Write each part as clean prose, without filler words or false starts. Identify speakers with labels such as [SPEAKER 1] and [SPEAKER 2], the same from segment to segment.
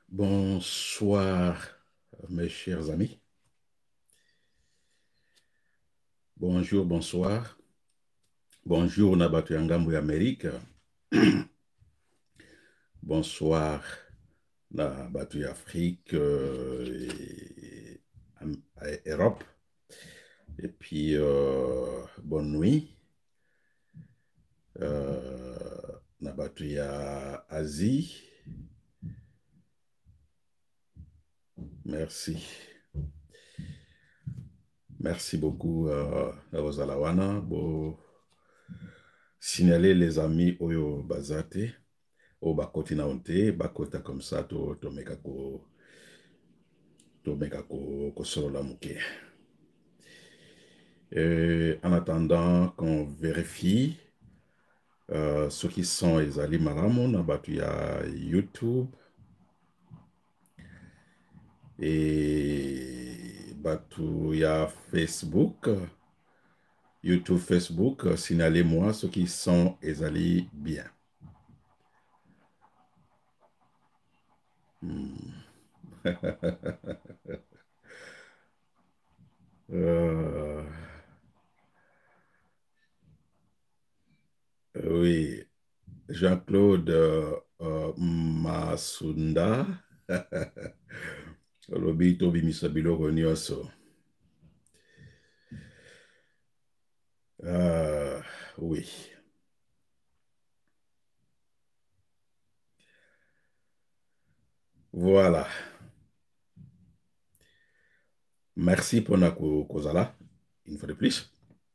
[SPEAKER 1] Bonsoir, mes chers amis. Bonjour, bonsoir. Bonjour, Nabatu Yangambu Amérique. Bonsoir, Nabatu Afrique et Europe. Et puis, bonne nuit. Nabatu Asie. Merci. Merci beaucoup à Ozalawana pour signaler les amis Oyo Bazate. Au bakoti na onte, bakota comme ça, to meka ko solo la muke. En attendant qu'on vérifie ceux qui sont les Ali Maramo, na batu ya YouTube et batu ya Facebook, YouTube, Facebook, signalez-moi ceux qui sont les Ali bien. Oui, Jean-Claude Masunda. Lobito bimisabilo konyoso. Oui. Voilà. Merci pour la kozala, une fois de plus.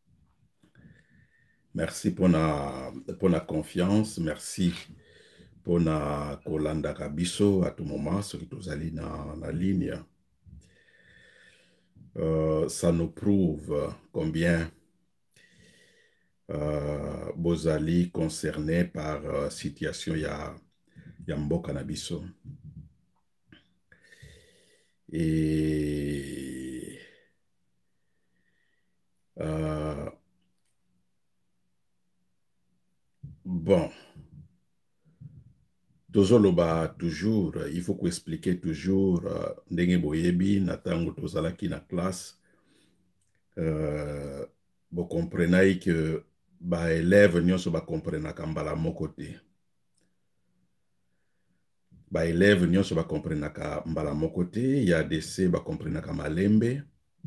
[SPEAKER 1] Merci pour la confiance. Merci pour la kolanda kabiso à tout moment, ce qui nous allez dans la ligne. Ça nous prouve combien Bozali concerné par situation ya mboka na biso. Et bon, tozoloba toujours, il faut qu'on explique toujours ndenge boyebi na tango tozalaki na classe. Vous comprenez que ba élèves nyonso ba comprenaka mbala moko te. Ba élèves nyonso ba comprenaka mbala moko te, il y a des C ba comprenaka malembe.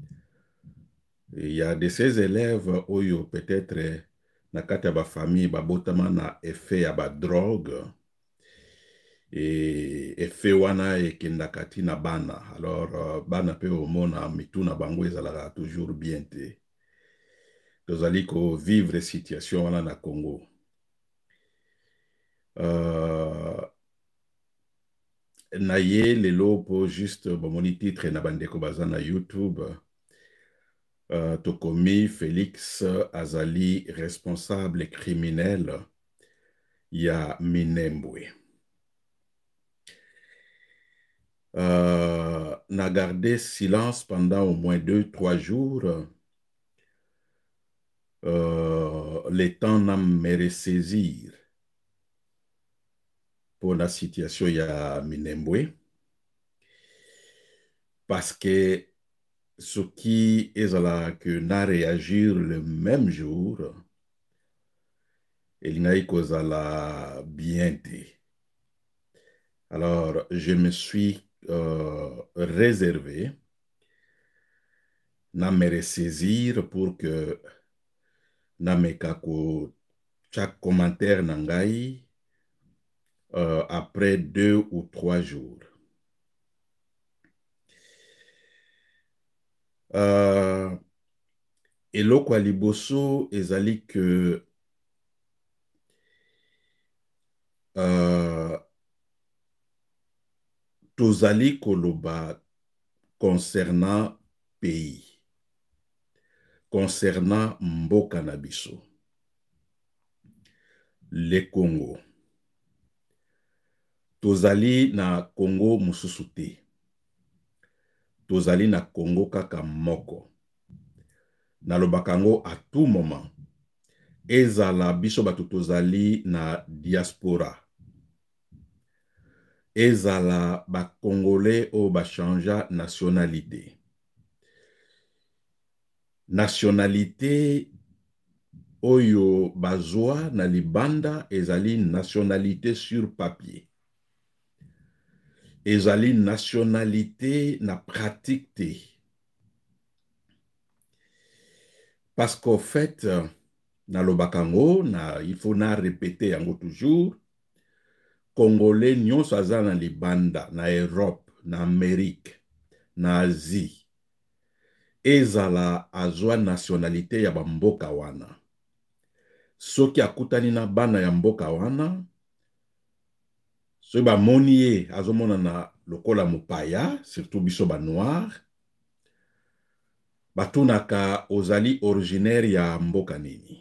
[SPEAKER 1] Il y a de ces élèves oyo peut-être na kati ya ba famille ba botama na effet ya ba drogue et effet wana ekendaka ti na bana. Alors bana pe omona mitu na bango ezalaka toujours bien te. Tozali ko vivre situation wana na Congo. Na ye lelo po juste bomoni titre na bandeko baza na YouTube. Tokomi Félix Azali responsable criminel ya Minembwe. N'a gardé silence pendant au moins 2-3 jours. Le temps n'a me ressaisir pour la situation ya Minembwe. Parce que ce qui est là que n'a réagir le même jour, il n'a cause à la bienté. Alors, je me suis réservé na me ressaisir pour que na me kako chaque commentaire nangai après 2 ou 3 jours. Eloko ya liboso ezali que tozali koloba concernant pays, concernant mboka na biso, le Congo. Tozali na Congo mususu te. Tozali na Congo kaka moko. Nalobaka yango à tout moment. Ezala biso bato tozali na diaspora. ezala ba Congolais o ba changea nationalité. Nationalité oyo bazwa na libanda ezali nationalité sur papier. Ezali nationalité na pratique te. Parce qu'au fait, na lobakango, il faut na répéter yango toujours, Congolais nyonso aza na libanda, na Europe, na Amérique, na Asie, ezala azwa nationalité ya bamboka wana. Soki akutani na bana ya mboka wana, soki bamoni ye azomona na lokola mopaya, surtout biso ba noir, batunaka ozali originaire ya mboka nini.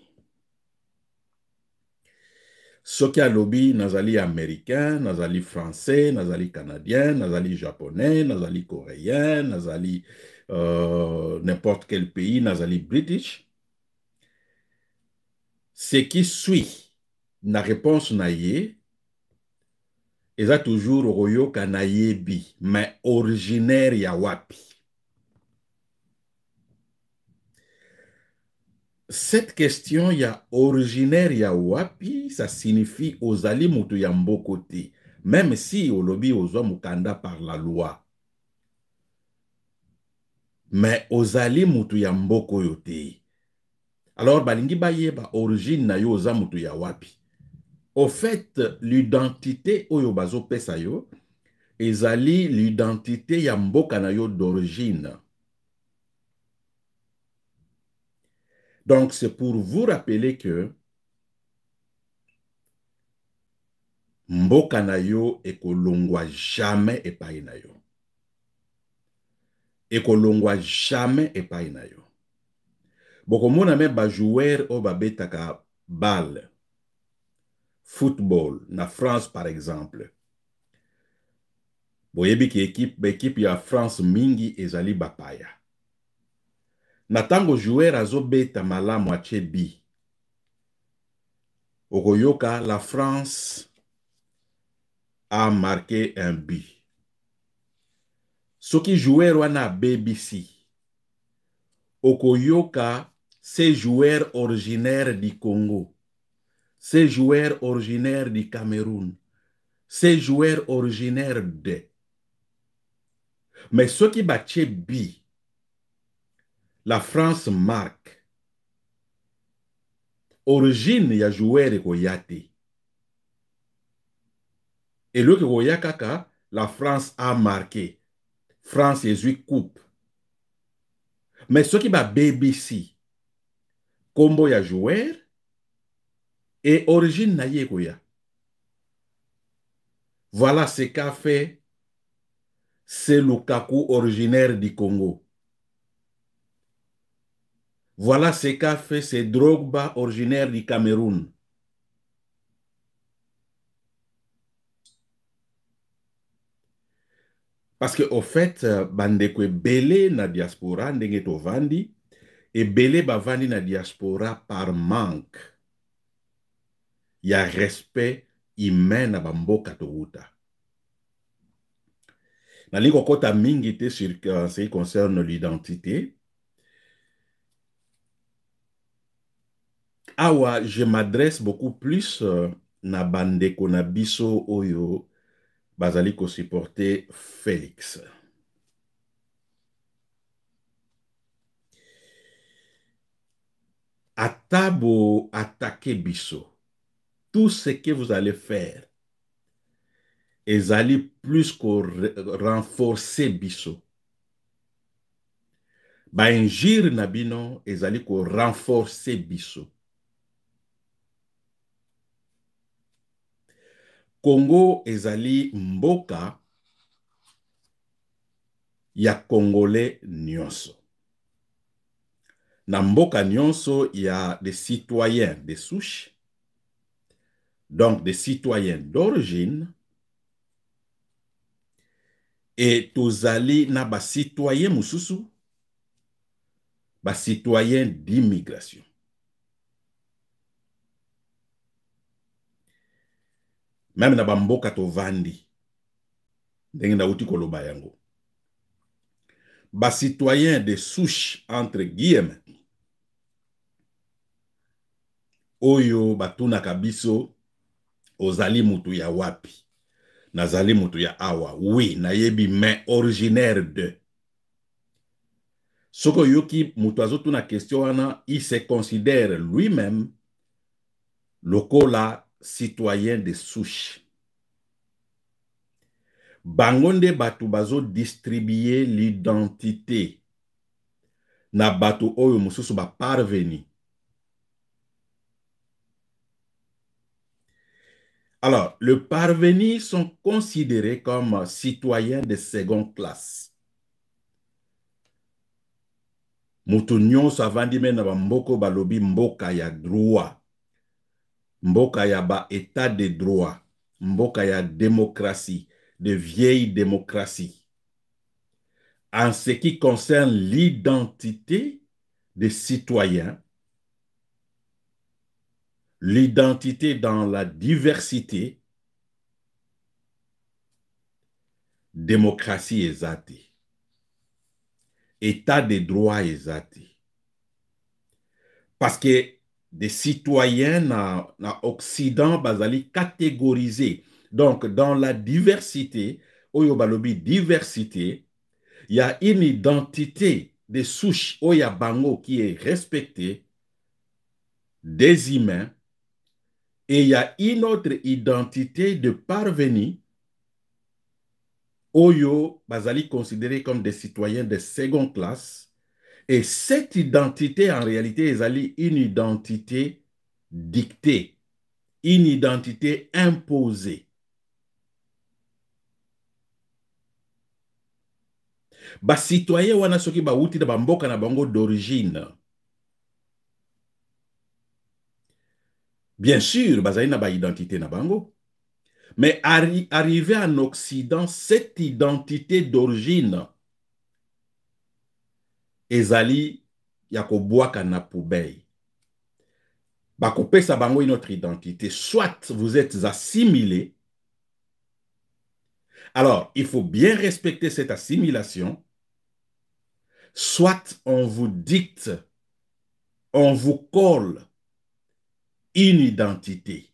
[SPEAKER 1] Soki alobi nazali américain, nazali français, nazali canadien, nazali japonais, nazali coréen, nazali n'importe quel pays, nazali british. Ce qui suit na réponse na ye, eza toujours royoka na yebi, mais originaire ya wapi. Cette question ya originaire ya wapi, ça signifie ozali mutu ya mboko te, même si olobi ozwa mukanda par la loi. Mais ozali mutu ya mboko yo te. Alors balingi bayeba origine na yo oza mutu ya wapi. Au fait, l'identité oyo bazo pesa yo, ezali l'identité ya mboka na yo d'origine. Donc, c'est pour vous rappeler que mboka na yo ekolongwa jamais epai na yo. Ekolongwa jamais epai na yo. Bokomona me ba joueur o babetaka balle, football, na France par exemple. Boyebi ki équipe ya France mingi ezali bapaya. Na tango joueur azobeta malamu ache bi. Okoyoka, la France a marqué un but. Soki joueur wana BBC. Okoyoka, ces joueurs originaires du Congo. Ces joueurs originaires du Cameroun. Ces joueurs originaires de. Mais ceux qui battent bi, la France marque. Origine ya joueur ekoyate. Et le koyakaka, la France a marqué. France ezui coupe. Mais ceux qui bat BBC, combo ya joueur, et origine na ye koya. Voilà ce qu'a fait c'est Lukaku originaire du Congo. Voilà ce qu'a fait c'est Drogba originaire du Cameroun. Parce que au fait, bandekwe belé na diaspora ndenge to vandi, et belé bavandi na diaspora par manque. Il y a respect humain na bamboka touta. Na liko kota mingi te sur ce qui concerne l'identité. Awa, je m'adresse beaucoup plus na bandeko na biso oyo bazali ko supporter Félix. Atabo attaquer biso. Tout ce que vous allez faire, ezali plus que renforcer biso. Ba injir na bino, ezali ko renforcer biso. Congo ezali mboka ya Congolais nyonso. Na mboka nyonso, il y a des citoyens de souche, donc des citoyens d'origine, et tozali na ba citoyens mususu, ba citoyens d'immigration. Même na ba mboka tovandi, ndenge nauti koloba yango. Ba citoyen de souche entre guillemets oyo batunaka biso ozali mutu ya wapi? Nazali mutu ya awa. Oui, nayebi mais originaire de. Soko yoki mutu azotuna question wana, il se considère lui-même lokola citoyen de souche. Bangonde batu bazo distribuer l'identité na batu oyo mususu ba parveni. Alors, les parvenus sont considérés comme citoyens de seconde classe. Mutu nyonso avandi mena ba mboko balobi mboka ya droit. Mboka ya ba état de droit. Mboka ya démocratie, de vieille démocratie. En ce qui concerne l'identité des citoyens, l'identité dans la diversité, démocratie ezate. État de droit ezate. Parce que des citoyens na Occident bazali catégorisés. Donc, dans la diversité, oyo balobi diversité, il y a une identité de souche oya bango qui est respectée des humains et il y a une autre identité de parvenus oyo bazali considérés comme des citoyens de seconde classe. Et cette identité, en réalité, est une identité dictée, une identité imposée. Ba citoyen wana soki ba wuti da bamboka na bango d'origine. Bien sûr, bazali na ba identité na bango. Mais arrivé en Occident, cette identité d'origine ezali ya kobwaka na poubelle. Bakopesa bango une autre identité. Soit vous êtes assimilé. Alors, il faut bien respecter cette assimilation. Soit on vous dicte, on vous colle une identité.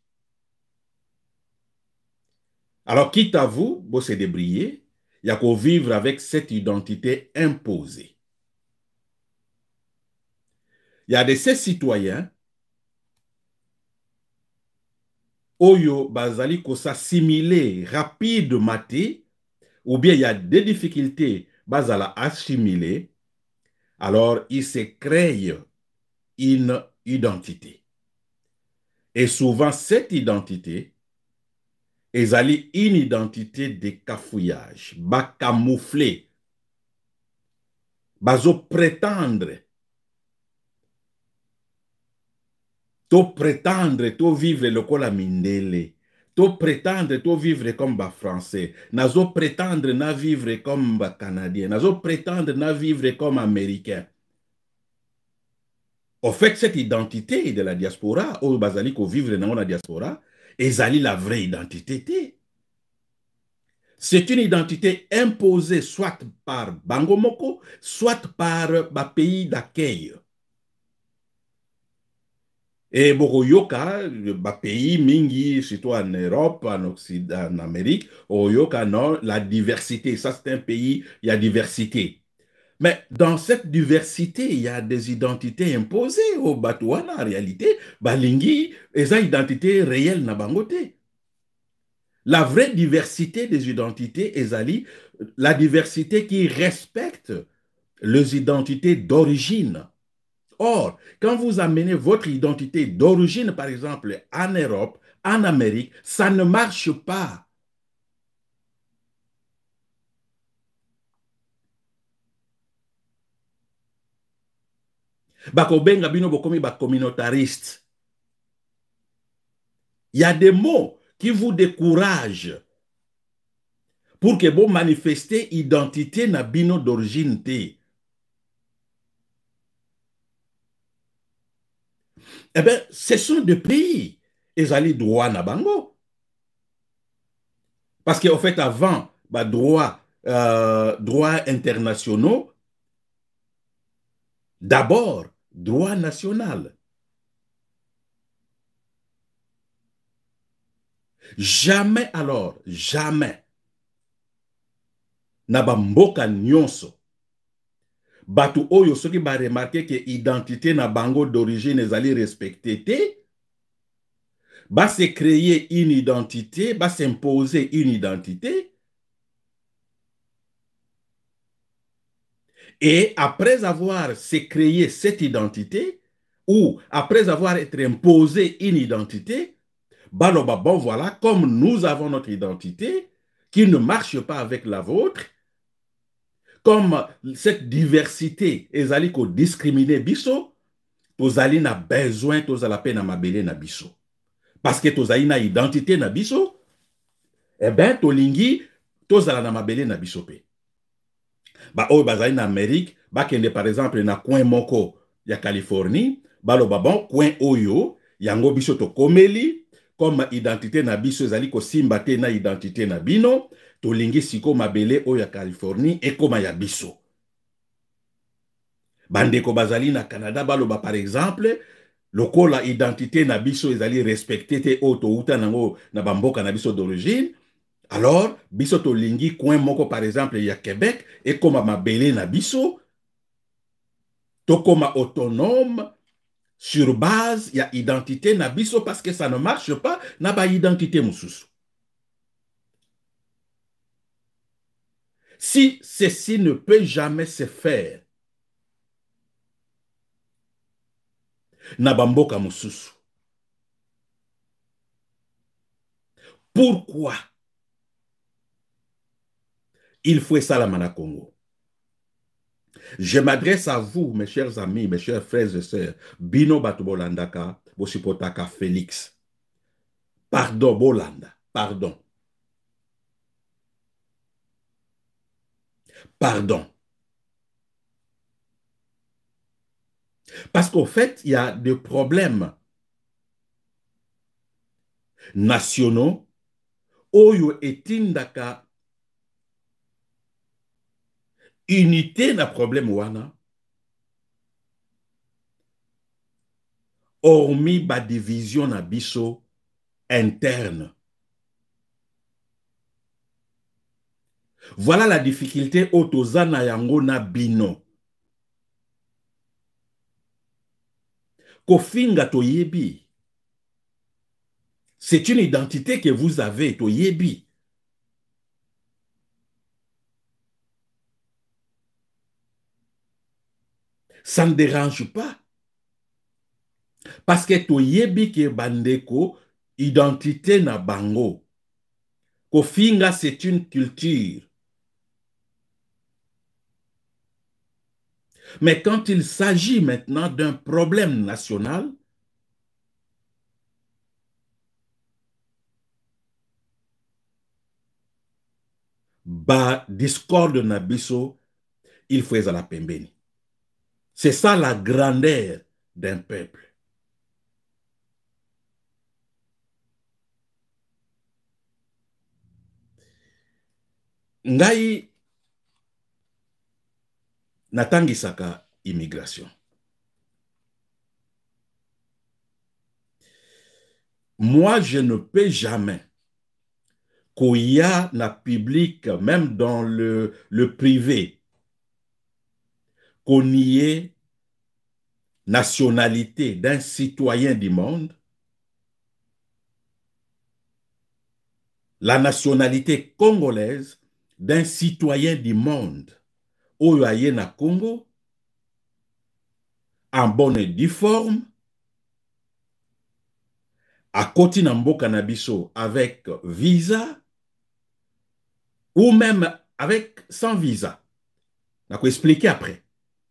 [SPEAKER 1] Alors, quitte à vous, vous se débrouiller, il y a qu'à vivre avec cette identité imposée. Il y a de ces citoyens oyo bazali ko s'assimiler rapidement, ou bien il y a des difficultés bazala assimiler, alors il se crée une identité. Et souvent cette identité ezali une identité de cafouillage, ba camoufler, bazo prétendre to vivre lokola mindele, to prétendre to vivre comme ba français, nazo prétendre na vivre comme ba canadien, nazo prétendre na vivre comme américain. Au fait, cette identité de la diaspora, ou bazali ko vivre dans la diaspora, ezali la vraie identité. C'est une identité imposée soit par Bangomoko, soit par ba pays d'accueil. Et Bokoyoka, ba pays mingi, surtout en Europe, en Occident, en Amérique, Oyoka, non, la diversité. Ça, c'est un pays, il y a diversité. Mais dans cette diversité, il y a des identités imposées au Batouana, en réalité. Balingi, et ça, identité réelle na bangote. La vraie diversité des identités, Ezali, la diversité qui respecte les identités d'origine. Or, quand vous amenez votre identité d'origine, par exemple, en Europe, en Amérique, ça ne marche pas. Bakobenga bino bokomi ba communautariste. Il y a des mots qui vous découragent pour que vous manifestez identité na bino d'origine te. Eh bien, ce sont des pays. Ils allaient droit na bango. Parce qu'en fait, avant, droits internationaux, d'abord, droit national. Jamais alors, jamais, na ba mboka nyonso, batu oyo soki ba remarqué que identité na bango d'origine ezali respecté te, ba se créer une identité, ba s'imposer une identité, et après avoir se créé cette identité, ou après avoir été imposé une identité, baloba, bon voilà, comme nous avons notre identité, qui ne marche pas avec la vôtre, comme cette diversité ezali ko discriminer biso, tozali na besoin, tozala pe na mabele na biso. Parce que tozali na identité na biso, eh ben tolingi, tozala na mabele na biso pe. Ba oyo bazali na Amérique, bakende par exemple na coin moko ya Californie, baloba bon coin oyo, yango biso to komeli, comme identité na biso ezali ko simba te na identité na bino, tolingi siko mabele oyo ya Californie ekoma ya biso. Bandeko bazali na Canada baloba par exemple, lokola identité na biso ezali respecté te oyo touta nango na bamboka na biso d'origine, alors biso tolingi coin moko par exemple ya Québec ekoma mabele na biso, tokoma autonome sur base ya identité na biso, parce que ça ne marche pas na ba identité mususu. Si ceci ne peut jamais se faire na bamboka mususu, pourquoi il faut ça la mana Congo? Je m'adresse à vous, mes chers amis, mes chers frères et sœurs. Bino Batubolandaka, Bosipotaka Félix. Pardon, Bolanda. Pardon. Pardon. Parce qu'au fait, il y a des problèmes nationaux. Oyo etindaka unité na problème wana. Hormis ba division na biso interne. Voilà la difficulté otozana yango na bino. Kofinga toyebi. C'est une identité que vous avez, toyebi. Ça ne dérange pas. Parce que toyebi ke bandeko, identité na bango. Kofinga, c'est une culture. Mais quand il s'agit maintenant d'un problème national, ba discorde na biso, il faut la pembeni. C'est ça la grandeur d'un peuple. Ngai natangisaka immigration. Moi, je ne peux jamais qu'il y a na public, même dans le privé, qu'on y ait nationalité d'un citoyen du monde, la nationalité congolaise d'un citoyen du monde, oyo aye na Congo, en bonne et due forme, à côté na mboka na biso avec visa, ou même avec sans visa. Je vais expliquer après.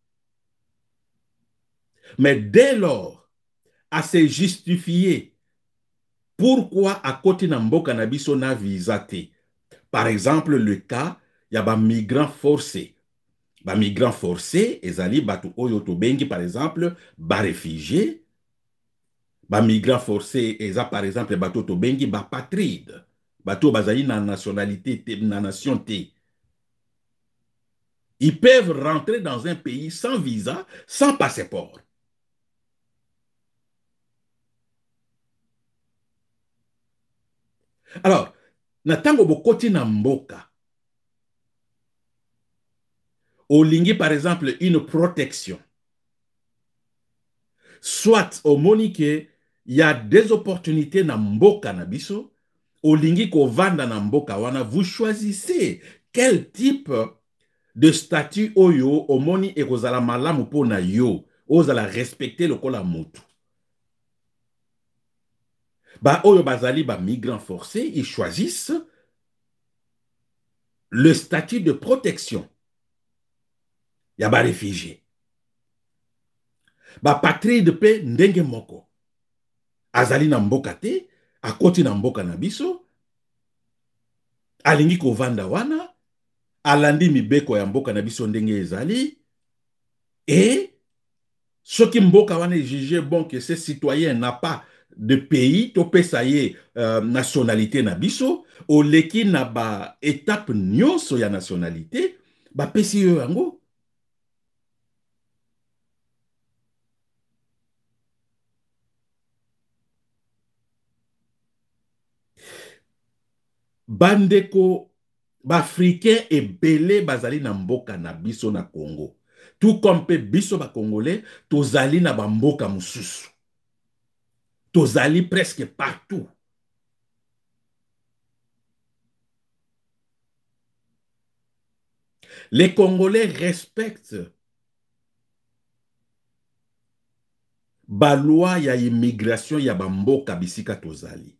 [SPEAKER 1] Mais dès lors, à se justifier pourquoi à côté na mboka na biso na visa te. Par exemple, le cas, il y a des migrants forcés. Les migrants forcés, ezali batu oyo to bengi par exemple, ba réfugiés. Les migrants forcés, eza par exemple batu to bengi ba patride. bato bazali na nationalité te, na nation te. Ils peuvent rentrer dans un pays sans visa, sans passeport. Alors, na tango bokoti na mboka, olingi par exemple une protection, soit au monique, il y a des opportunités na mboka na biso, olingi ko vanda na mboka wana, vous choisissez quel type de statut oyo omoni ekozala malamu po na yo, ozala respecter lokola mutu. Ba oyo bazali ba migrants forcés, ils choisissent le statut de protection. Ya ba réfugié. Ba patride pe ndenge moko. Azali na mboka te, akoti na mboka na biso, alingi ko vanda wana, alandi mibeko ya mboka na biso ndenge ezali, et soki mboka wana est jugé bon que ce citoyen n'a pas de pays, to pesa ye nationalité na biso, oleki na ba étape nyonso ya nationalité, ba pesi yo yango. Bandeko bafricain ebele bazali na mboka na biso na Congo. Tout comme pe biso ba Congolais, tozali na ba mboka mususu. Tozali presque partout. Les Congolais respectent ba loi ya immigration ya ba mboka bisika tozali.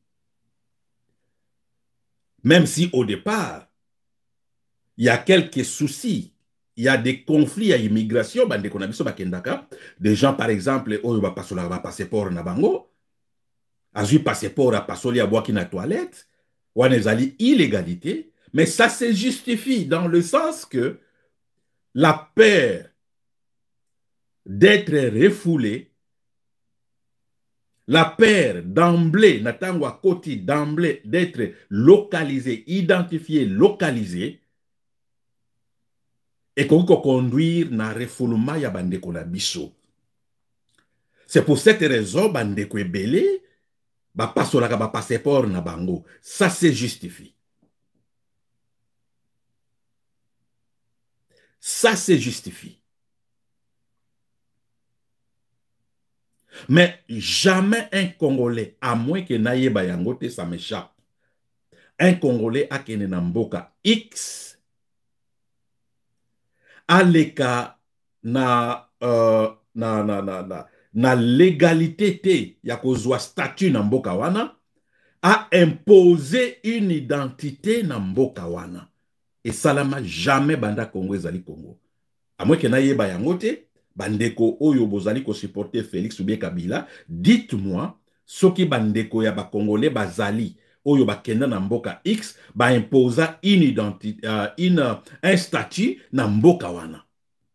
[SPEAKER 1] Même si au départ, il y a quelques soucis, il y a des conflits à immigration, des gens par exemple, oh, ba pasola ba passeport na bango, azui passeport a pasoli a boaki na toilette, ou ezali illégalité, mais ça se justifie dans le sens que la peur d'être refoulé, la peur d'emblée, natangwa koti d'emblée d'être localisé, identifié, localisé, et qu'on peut conduire na refoulement ya bandeko na biso. C'est pour cette raison bandeko ebele ba pasolaka ba passeport na bango. Ça se justifie. Ça se justifie. Mais jamais un Congolais, à moins que naïeba yangote, ça m'échappe. Un Congolais a kene na mboka X aleka na légalité te ya kozwa statut na mboka wana, a imposé une identité na mboka wana. Et salama jamais banda Congo ezali Congo. À moins que naïeba yangote, bandeko oyo bozali ko supporter Félix ou bien Kabila, dites-moi, soki bandeko ya ba Congolais bazali oyo bakenda na mboka X ba imposa une identité, un statut na mboka wana.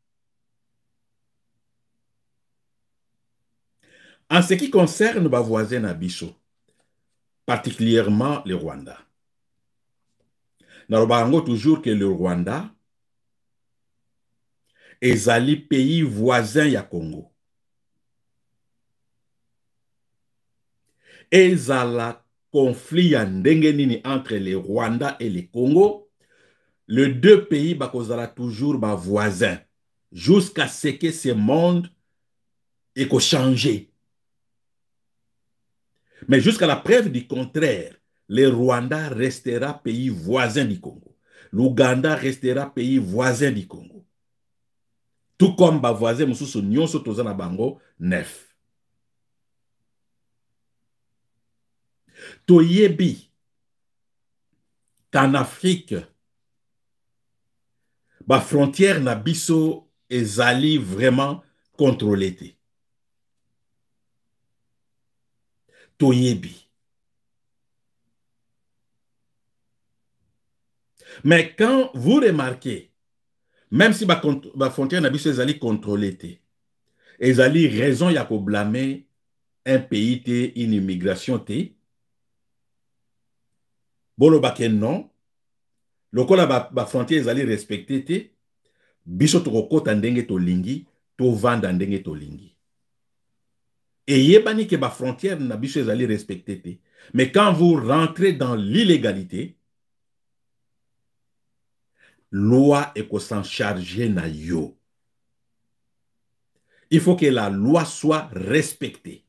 [SPEAKER 1] En ce qui concerne ba voisins na biso, particulièrement le Rwanda. Narobango toujours que le Rwanda ezali pays voisin ya Congo. Ezala conflit ya ndenge nini entre le Rwanda et le Congo, les deux pays bakozala toujours ba voisins jusqu'à ce que ce monde ait changé. Mais jusqu'à la preuve du contraire, le Rwanda restera pays voisin du Congo. L'Ouganda restera pays voisin du Congo. Tout comme ba voisin mususu nyonso tozana bango neuf. Toyebi qu'en Afrique, ba frontière na biso ezali vraiment contrôlée. Toyebi. Mais quand vous remarquez, même si ba frontière na biso ezali contrôlée, ezali raison ya ko blâmer un pays te, une immigration te, bolo baké non, lokola ba frontière ezali respecté te, biso tokokota ndenge tolingi, to vanda ndenge tolingi. Et yebani ke ba frontière na biso ezali respecté te. Mais quand vous rentrez dans l'illégalité, loi est qu'on s'en charge na yo. Il faut que la loi soit respectée.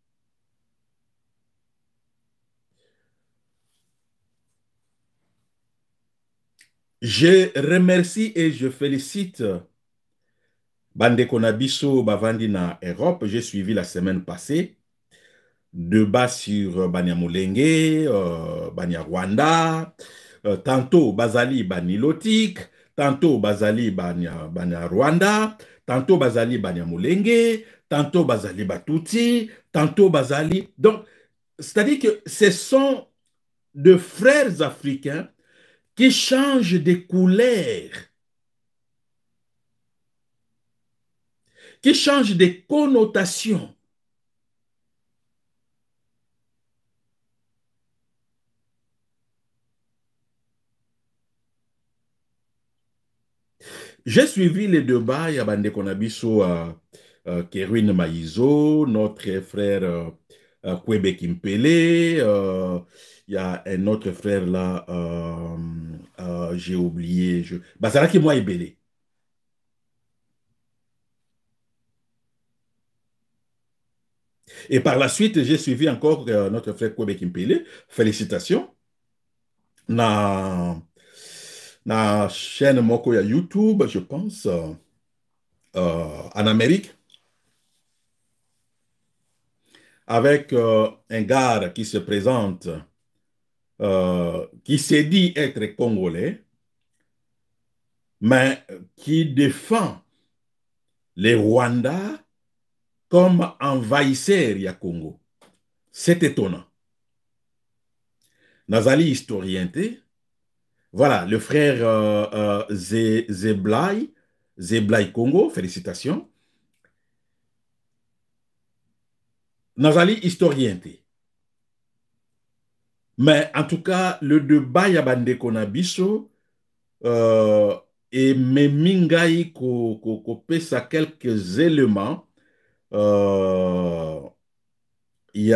[SPEAKER 1] Je remercie et je félicite Bande Konabiso Bavandi na Europe. J'ai suivi la semaine passée débat sur Banya Mulenge, Banya Rwanda, tantôt Bazali Banilotique, tantôt Bazali Banya Rwanda, tantôt Bazali Banya Mulenge, tantôt Bazali Batuti, tantôt Bazali. Donc, c'est-à-dire que ce sont de frères africains qui changent de couleurs, qui changent de connotations. J'ai suivi les débats, il y a Bande Konabiso, Kerwin Maïzo, notre frère Kwebe Kimpele, il y a un autre frère là, j'ai oublié, Bazaraki Moi Ebele. Et par la suite, j'ai suivi encore notre frère Kwebe Kimpele. Félicitations. Na chaîne Moko ya YouTube, je pense, en Amérique, avec un gars qui se présente, qui s'est dit être congolais, mais qui défend les Rwandais comme envahisseurs du Congo. C'est étonnant. Nazali historien, voilà, le frère Zeblay Congo, félicitations. Nazali historien. Mais en tout cas, le débat Yabande Konabiso et Memingai ko pesa quelques éléments. Il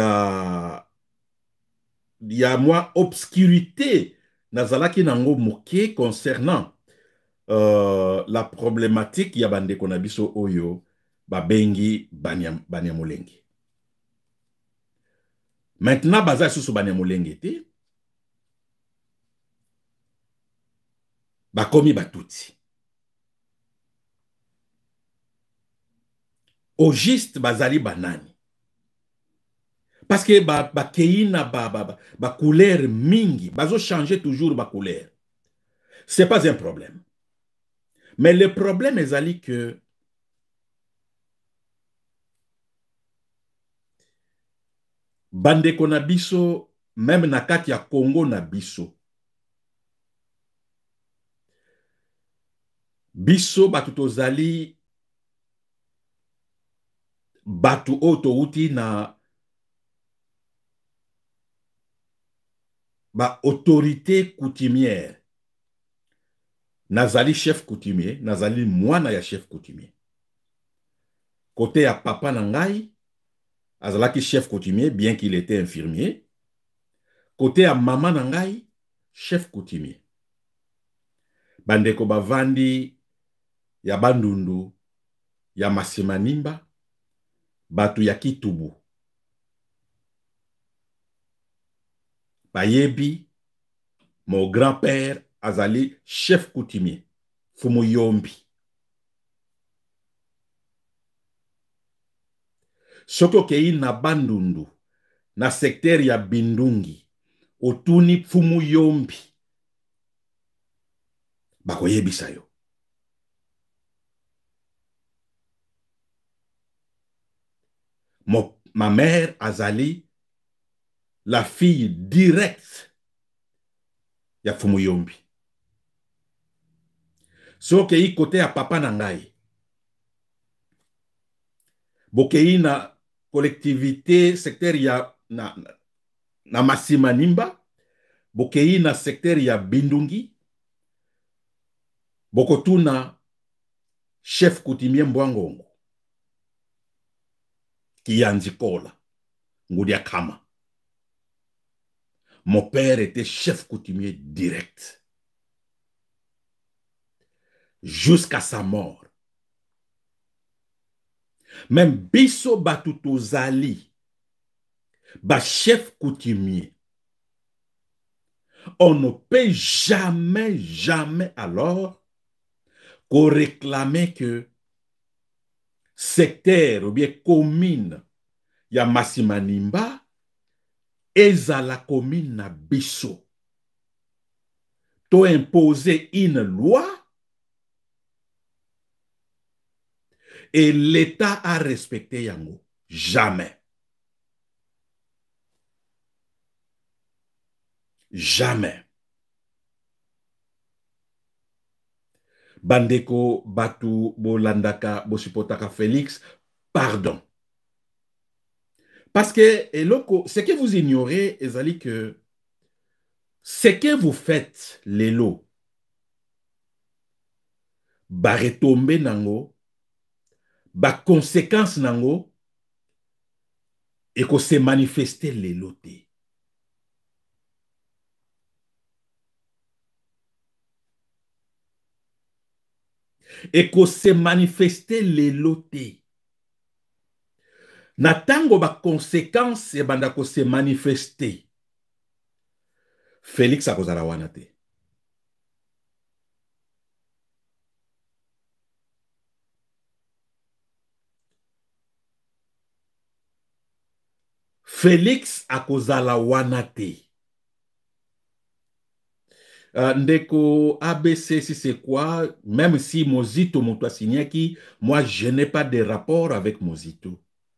[SPEAKER 1] y a moins obscurité nazalaki nango moke concernant la problématique Yabande Konabiso oyo babengi Banyamulenge. Maintenant, baza sous Banyamulenge te, bakomi batuti. Au juste bazali banani. Parce que keina couleur mingi, bazo changer toujours ba couleur. C'est pas un problème. Mais le problème est que bandeko na biso, même na kati ya Congo na biso, biso batu tozali batu oto uti na ba autorité coutumière. Nazali chef coutumier, nazali mwana ya chef coutumier. Côté ya papa nangai, azalaki chef coutumier, bien qu'il était infirmier. Côté ya maman nangai, chef coutumier. Bandeko bavandi ya Bandundu, ya Masimanimba, batu ya Kitubu. Bayebi, mon grand-père azali chef coutumier, Fumu Yombi. Soko kei na Bandundu, na secteur ya Bindungi, otuni Fumu Yombi. Bakoyebi sayo. Ma mère azali la fille directe ya Fumu Yombi. Soki yi côté ya papa nangai. Bokei na collectivité secteur ya na Masimanimba, bokei na secteur ya Bindungi, bokotuna chef coutumier Mbwangongo, Kiyanzikola, Ngoudia Kama. Mon père était chef coutumier direct. Jusqu'à sa mort. Même Bisso Batutozali, chef coutumier, on ne peut jamais, jamais alors qu'on réclamait que secteur ou bien commune ya Masimanimba eza la commune na Bisso. To imposer une loi et l'État a respecté yango. Jamais. Jamais. Bandeko Batu Bolandaka Bosipotaka Félix, pardon. Parce que ce que vous ignorez, Ezali, que ce que vous faites, les lots, ba retomber nango, ba conséquence nango, et que se manifester les lotés. Et que se manifester les lotés. Natango ba conséquence et banda ko se manifester. Félix akozala wana te. Félix akozala wana te. Ndeko ABC, si c'est quoi, même si Mozito Moto Signaki, moi je n'ai pas de rapport avec Mozito.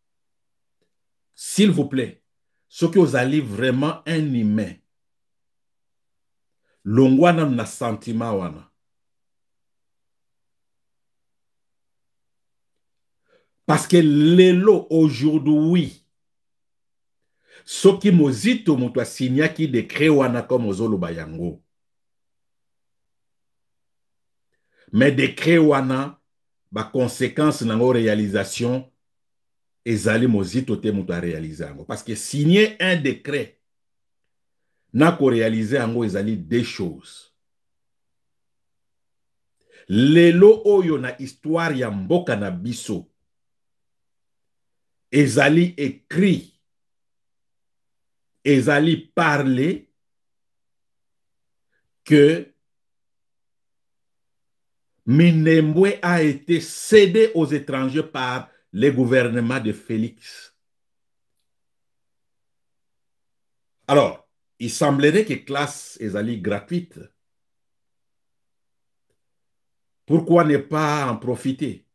[SPEAKER 1] S'il vous plaît, ce que vous allez vraiment un humain, longwana na sentiment wana. Parce que lelo aujourd'hui, ce qui Mozito Moto Signaki de créer wana comme Ozolo Bayango. Mais décret wana, ba conséquence dans la réalisation, ezali Mozito te mutu a réaliser ango. Parce que signer un décret, n'a ko réaliser ango ezali deux choses. Lelo oyo na histoire ya mboka na biso, ezali écrit, ezali parlé, que Minembwe a été cédé aux étrangers par le gouvernement de Félix. Alors, il semblerait que classe ezali gratuite. Pourquoi ne pas en profiter?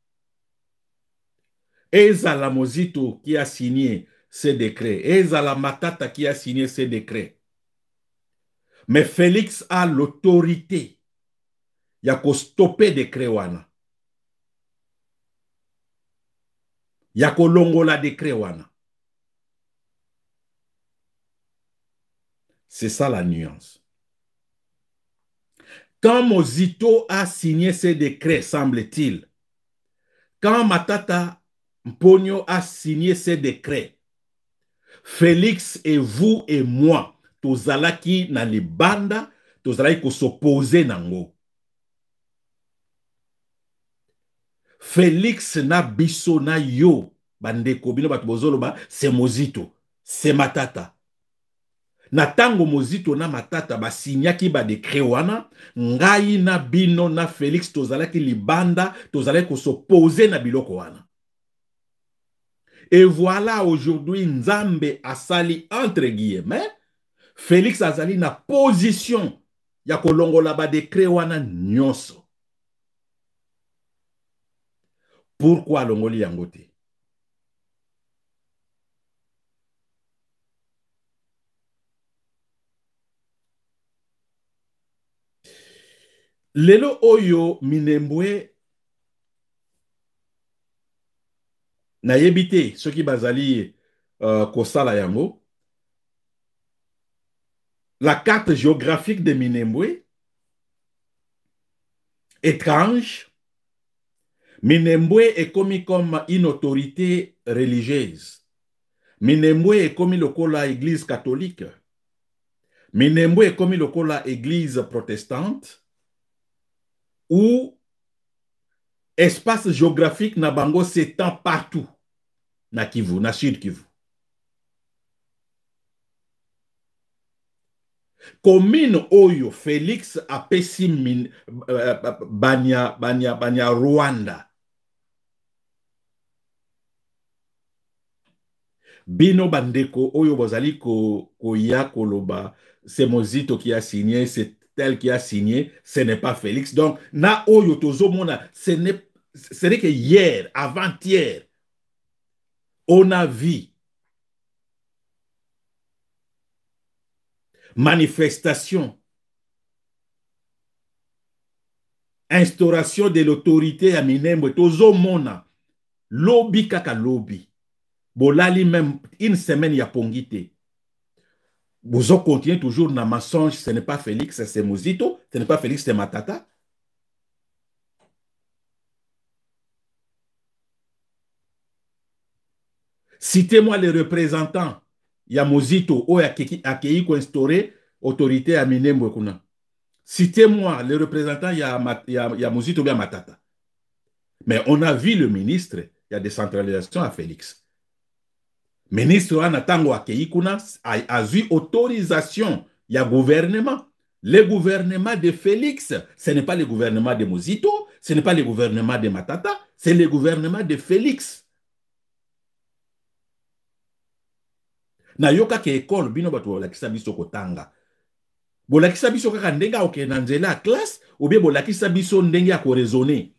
[SPEAKER 1] Ezala Mozito qui a signé ce décret. Ezala Matata qui a signé ce décret. Mais Félix a l'autorité. Il y a qu'à stopper décret wana. Il y a qu'à longola décret wana. C'est ça la nuance. Quand Mozito a signé ce décret, semble-t-il, quand Matata Mponyo a signé ce décret, Félix et vous et moi, tozalaki na libanda, tozalaki ko s'opposer nango. Félix na biso na yo, bandeko bino bato bozoloba, c'est Mozito, c'est Matata. Na tango Mozito na Matata ba signaki ba décret wana, ngai na bino na Félix tozalaki libanda, tozalaki ko s'opposer na biloko wana. Et voilà aujourd'hui Nzambe asali entre guillemets, Félix azali na position ya kolongola ba décret wana nyonso. Pourquoi longoli yango te? Lelo oyo Minembwe na yebite ceux qui bazali kosala yango la carte géographique de Minembwe, étrange. Minembwe est commis comme une autorité religieuse. Minembwe est commis le la église catholique. Minembwe est commis le la église protestante. Où espace géographique na bango s'étend partout. Na Kivu, na Sud Kivu. Commune Oyo, Félix apesi banya Rwanda. Bino bandeko Oyo bozali ya koloba, c'est Mozito qui a signé, c'est tel qui a signé, ce n'est pas Félix. Donc, na Oyo tozo mona, ce n'est que hier, avant-hier, on a vu manifestation, instauration de l'autorité à Minembwe, tozo mona, lobby kaka lobby. Bolali même une semaine ya pongité. Vous continuez toujours dans mensonge, ce n'est pas Félix, c'est Mozito, ce n'est pas Félix, c'est Matata. Citez-moi les représentants. Il y a Mozito, ou Akei qui instauré autorité à Minembwe kuna. Citez-moi les représentants, il y a Mozito ou Matata. Mais on a vu le ministre, il y a décentralisation à Félix. Ministre Anatango Akei kuna a eu autorisation, il y a gouvernement. Le gouvernement de Félix, ce n'est pas le gouvernement de Mozito, ce n'est pas le gouvernement de Matata, c'est le gouvernement de Félix. Na yoka ke école bino bato bolakisa biso kotanga. Bolakisa biso kaka ndenge oke na nzela classe ou bien bolakisa biso ndenge ya ko raisonner.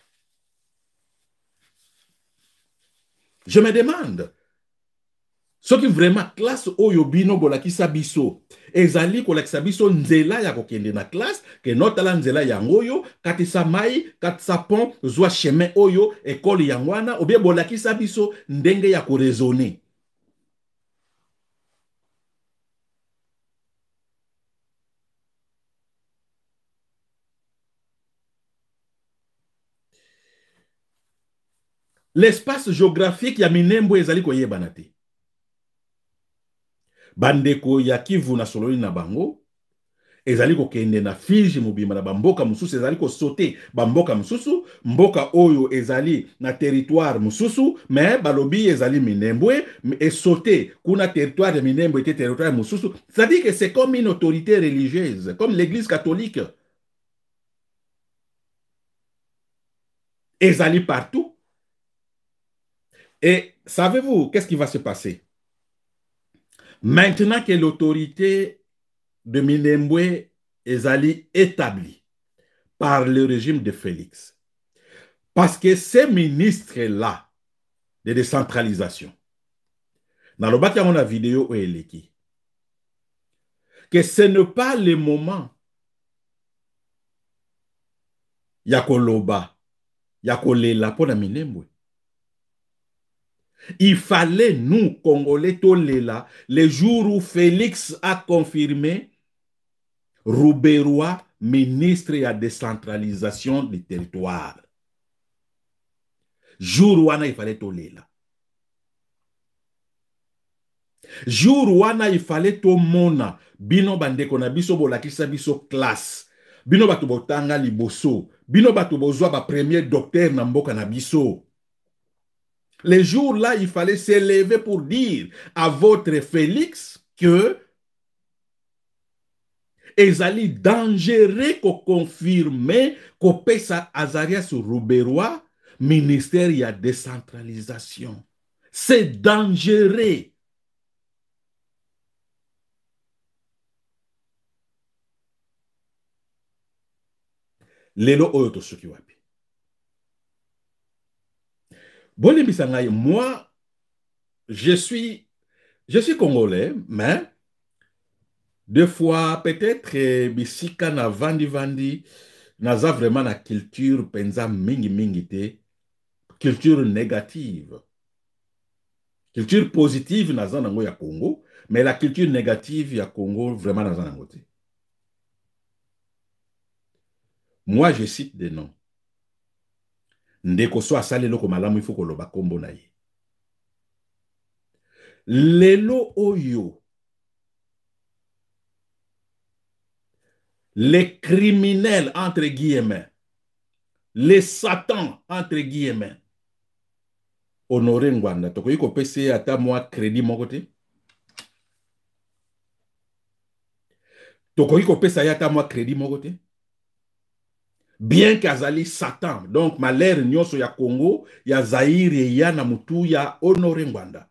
[SPEAKER 1] Je me demande ce qui vraiment classe oyo bino bolakisa biso ezali kolakisa biso nzela ya kokende na classe ke notala nzela yangoyo katisa mai katisa pont zwa chemin oyo école yangwana ou bien bolakisa biso ndenge ya ko raisonner. L'espace géographique ya Minembwe ezali koyebana te. Bandeko ya Kivu na sololi na bango ezali kokende na Fiji mobimba na bamboka mususu ezali ko sauter bamboka mususu mboka oyo ezali na territoire mususu mais balobi ezali Minembwe et sauter kuna territoire de Minembwe était territoire mususu. C'est-à-dire que c'est comme une autorité religieuse, comme l'église catholique. Ezali partout. Et savez-vous qu'est-ce qui va se passer? Maintenant que l'autorité de Minembwe est établie par le régime de Félix, parce que ces ministres-là de décentralisation, dans le bas on a vidéo où elle est que ce n'est pas le moment Yakoloba, Yakolela pour la Minembwe. Il fallait, nous, Congolais, Tolela, le jour où Félix a confirmé Rouberois, ministre à la décentralisation du territoire. Jour où il fallait Tolela. Jour où il fallait Tomona, bino bande kona biso bolakisa biso classe, bino batu botanga liboso, bino batu bozwa ba premier docteur na mboka na biso. Les jours-là, il fallait s'élever pour dire à votre Félix que ezali dangereux qu'on confirme qu'on pesa Azarias Rouberois ministère y a décentralisation. C'est dangereux. Lelo oyo tosuki wapi. Moi, je suis congolais, mais deux fois, peut-être, bisika na vandi, naza vraiment na culture penza mingi te, culture négative. Culture positive naza nango ya Congo, Mais la culture négative, il y a Congo vraiment dans un côté. Moi, je cite des noms. Ndeko so asali loko malamu il faut koloba kombo na ye. Lelo oyo. Les criminels, entre guillemets, les satans, entre guillemets, Honoré Ngwanda, tokoyi kopese ata moi crédit mon côté. Tokoyi kopesa ata moi crédit mon côté. Bien qu'azali Satan, donc malheur nyonso ya Congo, ya Zaire, ya Namutu, ya Honoré Ngwanda.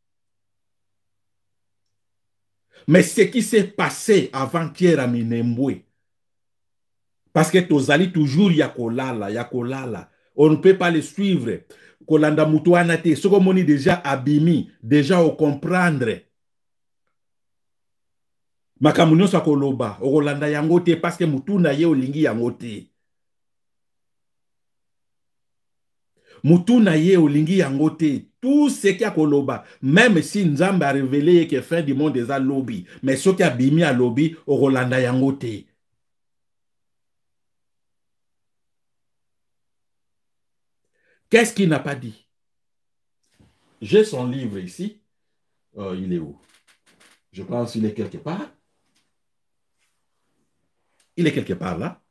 [SPEAKER 1] Mais ce qui s'est passé avant-hier à Minembwe, parce que tozali toujours ya kolala. On ne peut pas le suivre. Kolanda mutu anate, ce qu'on moni déjà abimi, déjà au comprendre. Makamunyo sa koloba, o kolanda yangote parce que mutu na ye olingi yangote. Mutu na ye olingi yangote. Tout ce qui a koloba, même si Nzambe a révélé que fin du monde est à lobby, mais ce qui a bimi à lobby, o kolanda yangote. Qu'est-ce qu'il n'a pas dit? J'ai son livre ici. Il est où? Je pense qu'il est quelque part. Il est quelque part là.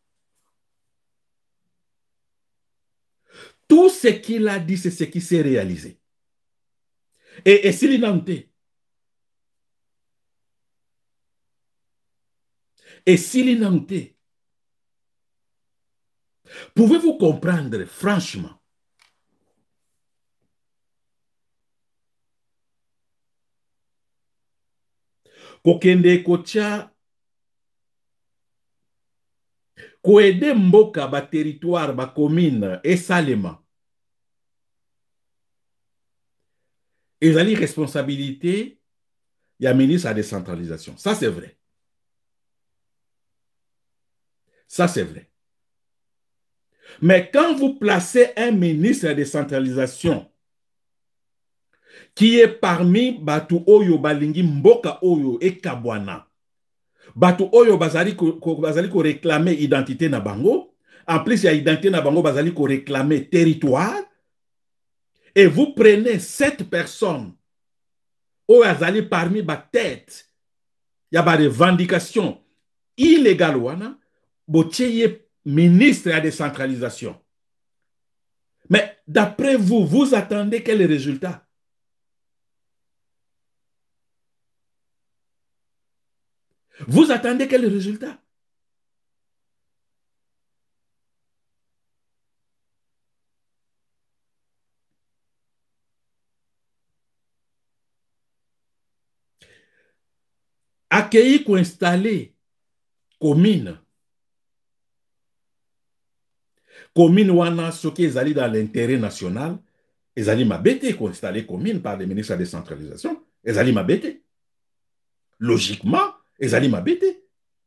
[SPEAKER 1] Tout ce qu'il a dit, c'est ce qui s'est réalisé. Et s'il est nanté. Et s'il est nanté. Pouvez-vous comprendre, franchement, kokende kocha koede mboka ba territoire ba commune et salema ezali responsabilité ya ministre à décentralisation. Ça c'est vrai. Ça c'est vrai. Mais quand vous placez un ministre à décentralisation qui est parmi Batu Oyo Balingi Mboka Oyo et Kabwana, Batu Oyo bazali ko réclamer identité na bango, en plus il y a identité na bango bazali ko réclamer territoire, et vous prenez cette personne Oyo azali parmi ba tête, il y a ba revendication illégale wana, botieye ministre à décentralisation. Mais d'après vous, vous attendez quel résultat? Vous attendez quel résultat? Accueillir ou installer commune. Commune wana ce qui est dans l'intérêt national, ils allaient m'abêter qu'on installe commune par les ministres de la décentralisation. Ils allaient m'abêter. Logiquement, ils allaient m'abêter.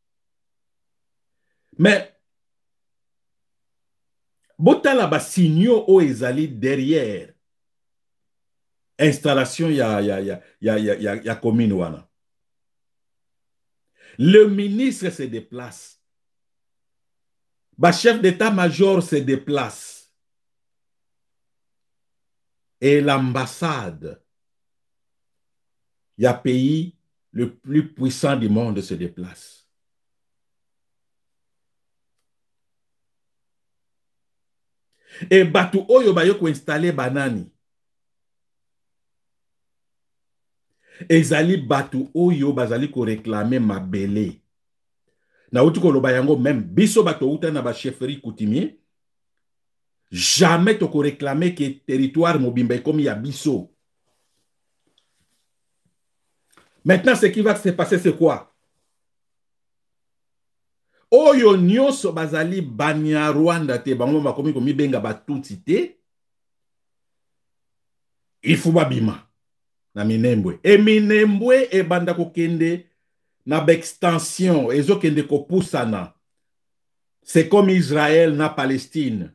[SPEAKER 1] Mais, botala ba signaux où ils allaient derrière installation ya commune wana. Le ministre se déplace. Le chef d'état-major se déplace. Et l'ambassade, il y a pays le plus puissant du monde se déplace. Et Batu Oyo Bayoko installé Banani. Et Zali Batu Oyo Bazali ko réclamer Mabele. Na utuko lobayango même biso bato uta na ba chefferie coutumier. Jamais toko réclamer que territoire mobimba comme il y a biso. Maintenant, ce qui va se passer, c'est quoi? Oyo nyonso bazali banya Rwanda te bango makomi komi benga batuti te. Il faut babima na Minembwe. Et Minembwe e banda kokende na extension ezo kende ko pusana. C'est comme Israël na Palestine.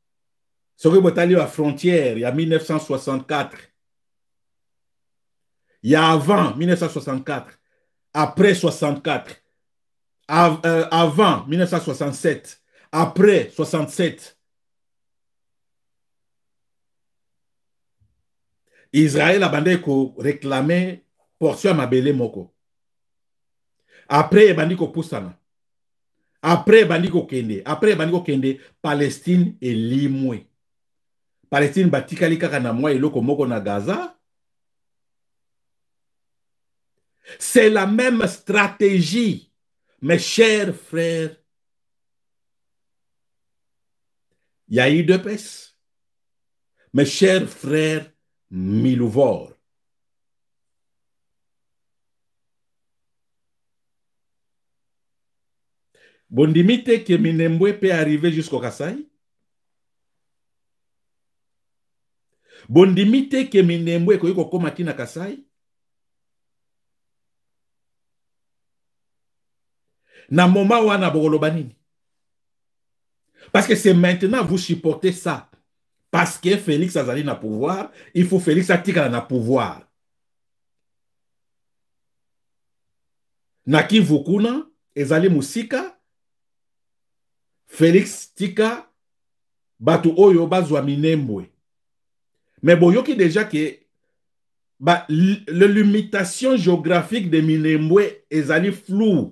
[SPEAKER 1] Ce que botali la frontière il y a 1964. Il y a avant 1964, après 64, avant 1967, après 67. Israël a bandé ko réclamer portion mabele moko. Après, bandi ko poussana. Après, bandi ko kende. Après, bandi ko kende, Palestine et limwe. Palestine batikali kaka na mwa eloko moko na Gaza. C'est la même stratégie, mes chers frères. Yahi Depes, mes chers frères Milouvor. Bondimite que Minembwe peut arriver jusqu'au Kassai. Bondimite que Minembwe ko komati na Kassai. Na moment wana bokoloba nini? Parce que c'est maintenant vous supportez ça. Parce que Félix Azali na pouvoir, il faut Félix Atika na pouvoir. Naki Vukuna, Ezali Musika, Félix Tika, Batu Oyo bazwa Minembwe. Mais boyoki déjà que la limitation géographique de Minembwe ezali flou.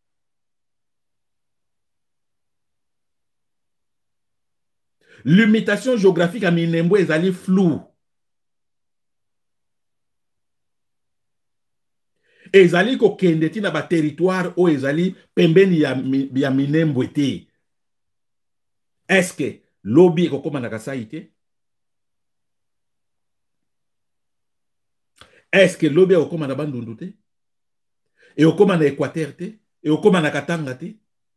[SPEAKER 1] Limitation géographique à Minembwe ezali flou. Ezali ko kendeti na ba territoire o ezali pembeni ya Minembwe te. Est-ce que lobby ko koma na Kasai te? Est-ce que lobby ko koma na Bandundu te? Et ko koma na Équateur te? Et ko koma na Katanga te?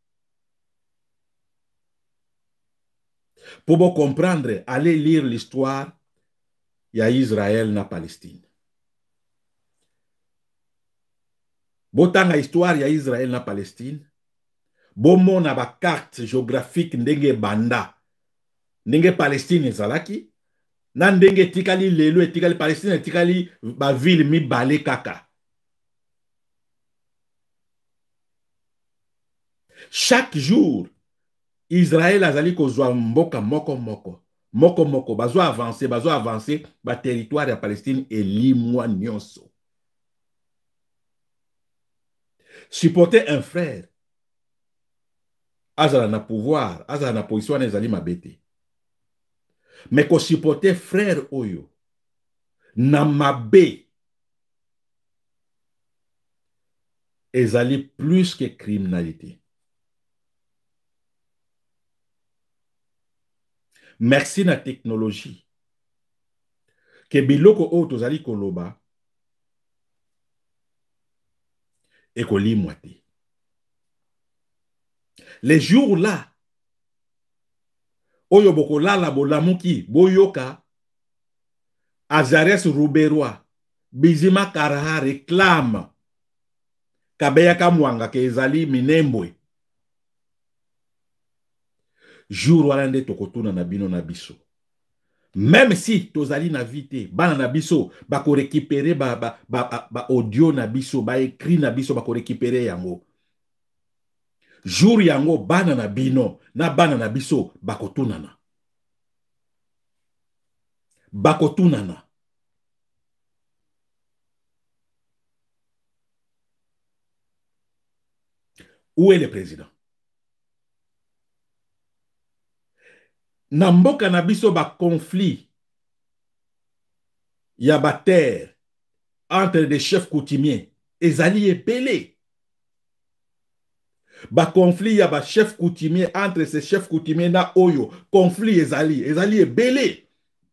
[SPEAKER 1] Pour vous comprendre, allez lire l'histoire, il y a Israël na Palestine. Botanga histoire, il y a Israël na Palestine. Bomo na ba carte géographique ndenge banda. Ndenge Palestine ezalaki. Na ndenge tikali lelo etikali Palestine etikali ba ville mi bale kaka. Chaque jour, Israël azali kozwa mboka moko moko. Moko moko. Bazo avancer, ba territoire ya Palestine elimwa nyonso. Supporter un frère, azala na pouvoir, azala na position ezali mabete. Mais ko supporter frère oyo, na mabe, ezali plus que criminalité. Merci na technologie. Que biloko o tozali koloba, et kolimwa te. Les jours là, oyo bokolala bolamuki, boyoka, Azarias Rouberois, Bizima Karaha réclame Kabeya Kamwanga ke ezali Minembwe. Jour walande tokotuna na bino na biso. Même si tozali na vite, bana na biso, bako récupérer ba audio na biso, ba écrit na biso, bako récupérer yango. Jour yango bana na bino, na bana na biso, bako tunana. Bako tunana. Où est le président? Na mboka na biso ba conflit ya ba terre entre des chefs coutumiers ezali epele. Ba conflit ya ba chef coutumier entre ces chefs coutumiers na oyo conflit ezali ebele.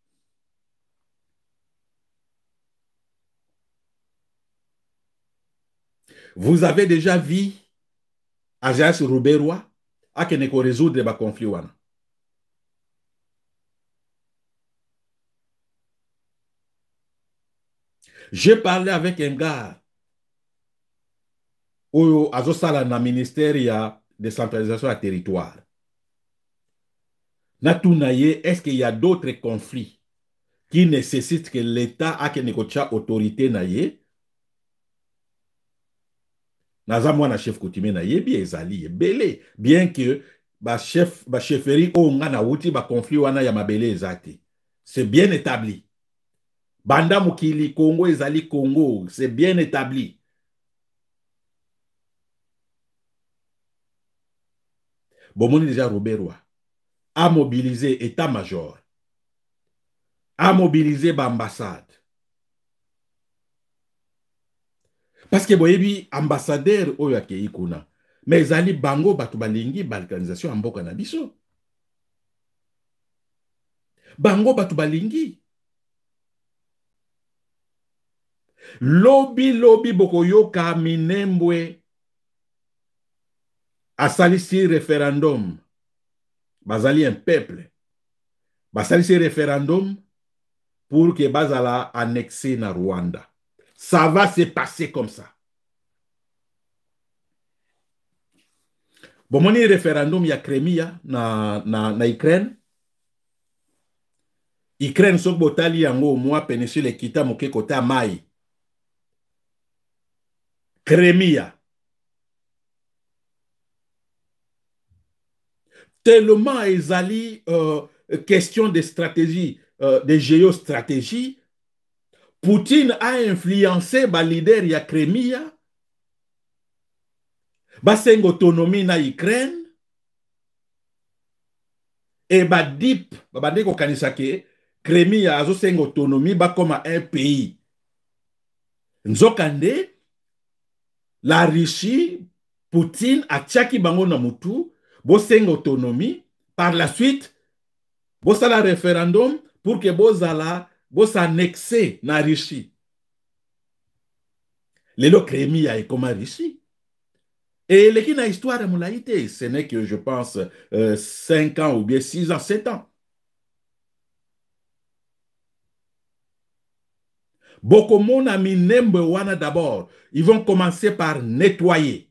[SPEAKER 1] Vous avez déjà vu Azarias Rouberois a kene ko résoudre ba conflit wana. J'ai parlé avec un gars au Azosala na ministère ya décentralisation à territoire. Natounaye, est-ce qu'il y a d'autres conflits qui nécessitent que l'État a que négocier autorité naye naza mwana chef coutumier na yebi ezali ebele, bien que ba chefferie o nga na wuti ba conflit wana ya mabele ezate. C'est bien établi. Banda mokili Congo ezali Congo, c'est bien établi. Bomoni déjà Robert Roy a mobilisé état-major, a mobilisé l'ambassade. Parce que boyebi ambassadeur oyo akei kuna, mais ezali bango batu balingi balkanisation amboka na biso. Bango batu balingi. Lobi bokoyoka Minembwe asalisi référendum. Bazali un peuple. Basalisi référendum pour que bazala annexé na Rwanda. Ça va se passer comme ça. Bon, moni référendum ya Crimea na Ukraine. Ukraine sok botali yango moi péninsule kita moke kota mai. Crimea. Tellement ezali question de stratégie, de géostratégie. Poutine a influencé ba leader ya Crimea. Baseng autonomie na Ukraine. Et ba dip, babande ko kanisa ke Crimea azo seng autonomie ba comme un pays. Nzokande la Russie, Poutine a tchaki bango na mutu, bo seng autonomie, par la suite bo sala référendum pour que bo s'annexer na Russie. Lelo Crimea est comme Russie. Et les qui na histoire de Moulaïté, ce n'est que, je pense, 5 ans ou bien 6 ans, 7 ans. Beaucoup mon ami Minembwe wana d'abord, ils vont commencer par nettoyer.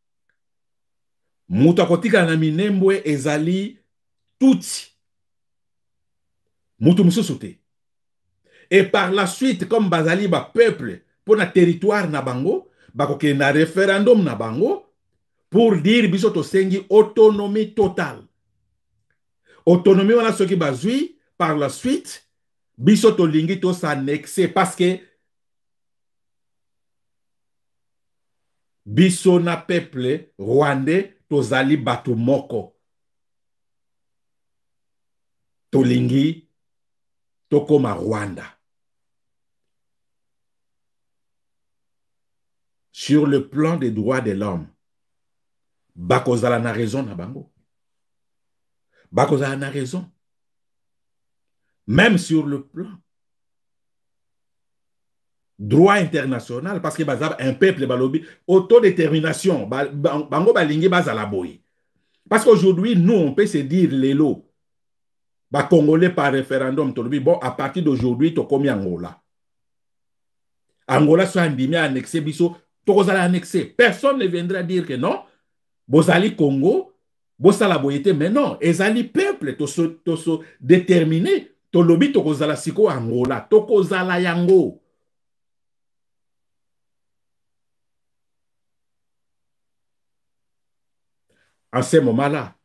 [SPEAKER 1] Mutakotika na Minembwe ezali touti. Mutu mususuté. Et par la suite, comme bazali ba peuple, pour na territoire na bango, bakoke na référendum na bango, pour dire biso to sengi autonomie totale. Autonomie wana soki bazui, par la suite, biso to lingi to s'annexer parce que biso na peuple rwandais to zali batu moko. To lingi to koma Rwanda. Sur le plan des droits de l'homme, bakozala na raison na bango. Bakozala na raison. Même sur le plan droit international, parce que bazaba un peuple balobi, autodétermination, bango balingi bazala boy. Parce qu'aujourd'hui, nous, on peut se dire l'élo. Ba Congolais par référendum, tolobi, bon, à partir d'aujourd'hui, to komi Angola. Angola soit andimé annexé, biso, tokozala annexé. Personne ne viendra dire que non. Bozali Congo, bosala boyete, mais non, ezali peuple, to so déterminé, to lobi tokozala siko Angola, tokozala yango. En ce moment-là,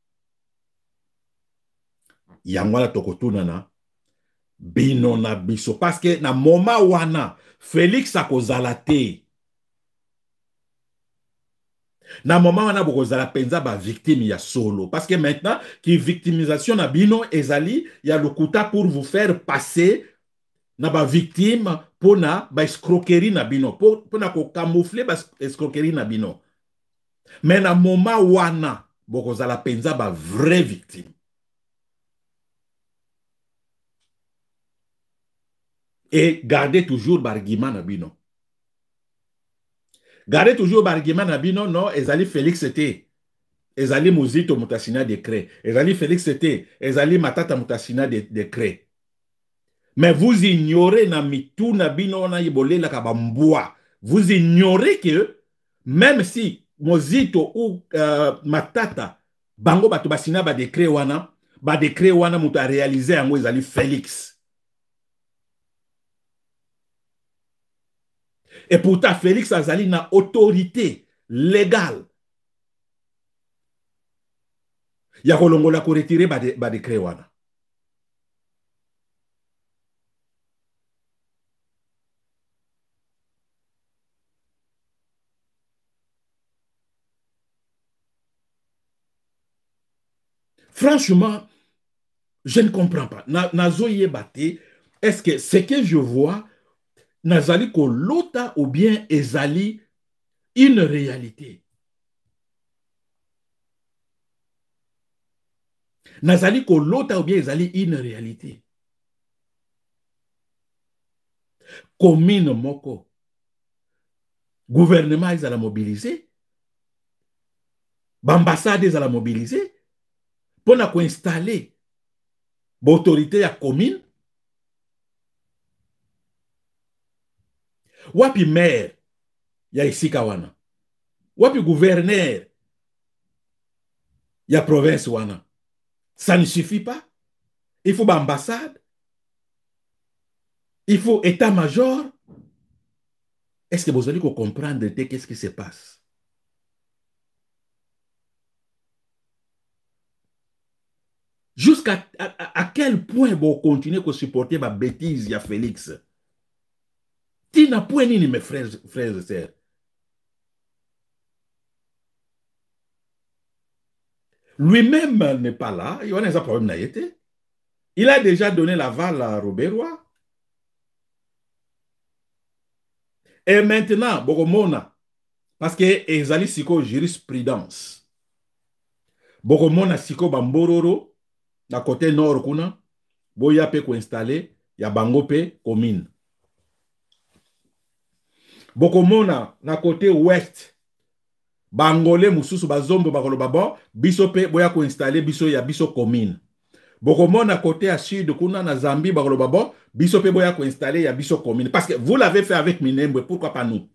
[SPEAKER 1] yangwala tokotunana, bino na biso, parce que na moment wana, Félix akozala te. Na moment wana bokozala penza ba victime ya solo. Parce que maintenant, qui victimisation na bino ezali, ya lokuta pour vous faire passer na ba victime pour na ba escroquerie na bino. Pour na ko camoufler ba escroquerie na bino. Mais na moment wana, bokozala penza ba vraie victime. Et gardez toujours barguiment na bino. Gardez toujours barguiment na bino, non, ezali Félix était. Ezali Muzito mutasina décret. Ezali Félix était. Ezali Matata mutasina décret. Mais vous ignorez na mitu na bino na yibole la kabambua. Vous ignorez que même si Muzito ou Matata bango batu basina ba décret wana muta réaliser yango ezali Félix. Et pourtant, Félix Azali n'a autorité légal. Ya kolongola ko retirer ba décret wana. Franchement, je ne comprends pas. Nazo yebate, est-ce que ce que je vois, nazali ko lota ou bien ezali une réalité? Nazali ko lota ou bien ezali une réalité? Commune moko, gouvernement ezala mobilisé, bambassade ezala mobilisé, pour na ko installer l'autorité ya commune. Wapi maire ya isika wana, wapi gouverneur ya province wana. Ça ne suffit pas. Il faut l'ambassade, il faut état-major. Est-ce que vous allez comprendre qu'est-ce qui se passe? Jusqu'à à quel point vous continuez à supporter ma bêtise, ya Félix? Tina point ni mes frères et sœurs. Lui-même n'est pas là. Il y a un problème naïté. Il a déjà donné l'aval à Robert. Et maintenant, Bokomona, parce que ezali siko jurisprudence. Bokomona siko bambororo, na côté nord kuna, boya pe ko installer, ya bango pe commune. Bokomona na côté ouest, bangolais mususu bazombo bakoloba bon, biso pe boya ko installer biso ya biso commune. Bokomona côté à sud kuna na Zambie bakoloba bon, biso pe boya ko installer ya biso commune. Parce que vous l'avez fait avec Minembwe, pourquoi pas nous?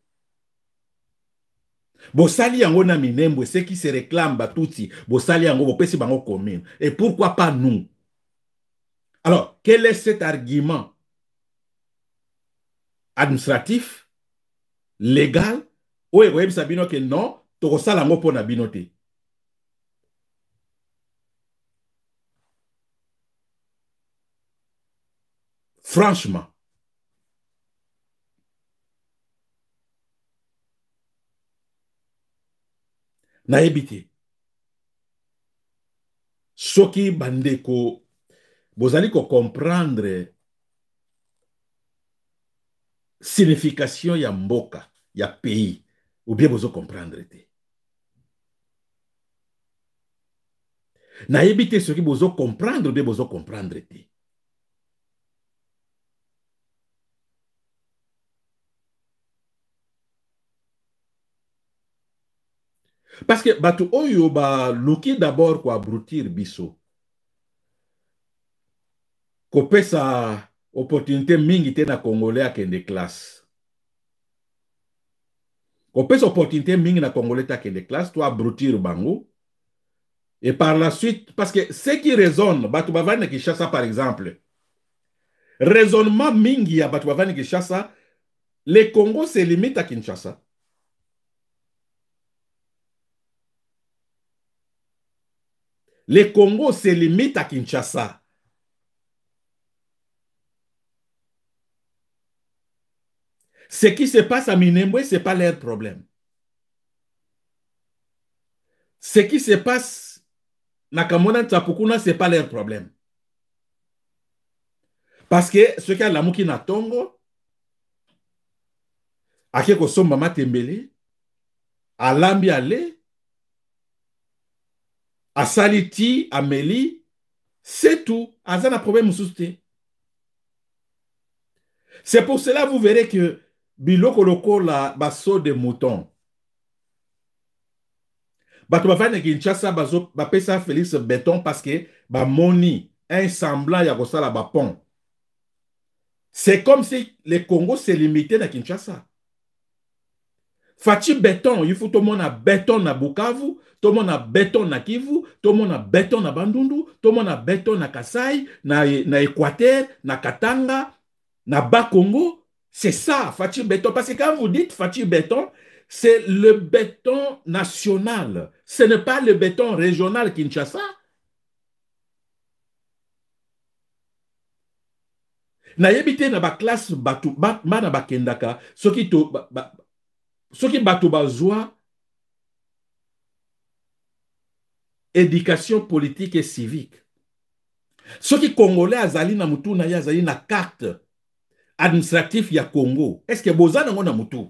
[SPEAKER 1] Bosali yango na Minembwe, ceux qui se réclament batouti, bosali yango bopesi bango commune. Et pourquoi pas nous? Alors, quel est cet argument administratif, légal, ou est sabino que non, tokosala yango pona binote? Franchement, na ebite. Soki bandeko, bozali ko comprendre signification ya mboka, ya pays, ou bien bozo comprendre te. Na ebite soki bozo comprendre ou bien bozo comprendre te. Parce que batu oyo ba luki d'abord ko abrutir biso. Ko pesa opportunité mingi te na Congolais akende classe. Ko pesa opportunité mingi na Congolais akende classe, to abrutir bango. Et par la suite, parce que ceux qui raisonnent, batu bavane Kinshasa par exemple, raisonnement mingi ya batu bavane Kinshasa, le Congo se limite à Kinshasa. Le Congo se limite à Kinshasa. Ce qui se passe à Minembwe, ce n'est pas leur problème. Ce qui se passe à Kamona Tsapukuna, ce n'est pas leur problème. Parce que ce qui a l'amour qui n'a tongo, à qui qu'on mama tembele, à lambi ale, à saliti, à meli, c'est tout. Azan a problème souste. C'est pour cela vous verrez que biloko loko la baso de mouton. Bato bafane Kinshasa bazo bapesa Félix béton parce que ba moni un semblant ya kosala ba pont. C'est comme si le Congo se limitait à Kinshasa. Fati béton, il faut tout le monde a béton na Bukavu, tout le monde a béton na Kivu, tout le monde a béton na Bandundu, tout le monde a béton na Kasai, na Équateur, na Katanga, na Bas-Congo. C'est ça, Fati béton. Parce que quand vous dites Fati béton, c'est le béton national. Ce n'est pas le béton régional Kinshasa. Nayebi te na ba classe batu bana bakendaka soki to soki bato bazwa éducation politique et civique. Soki congolais azali na mutu na ye azali na carte administratif ya Congo. Est-ce que boza nango na mutu?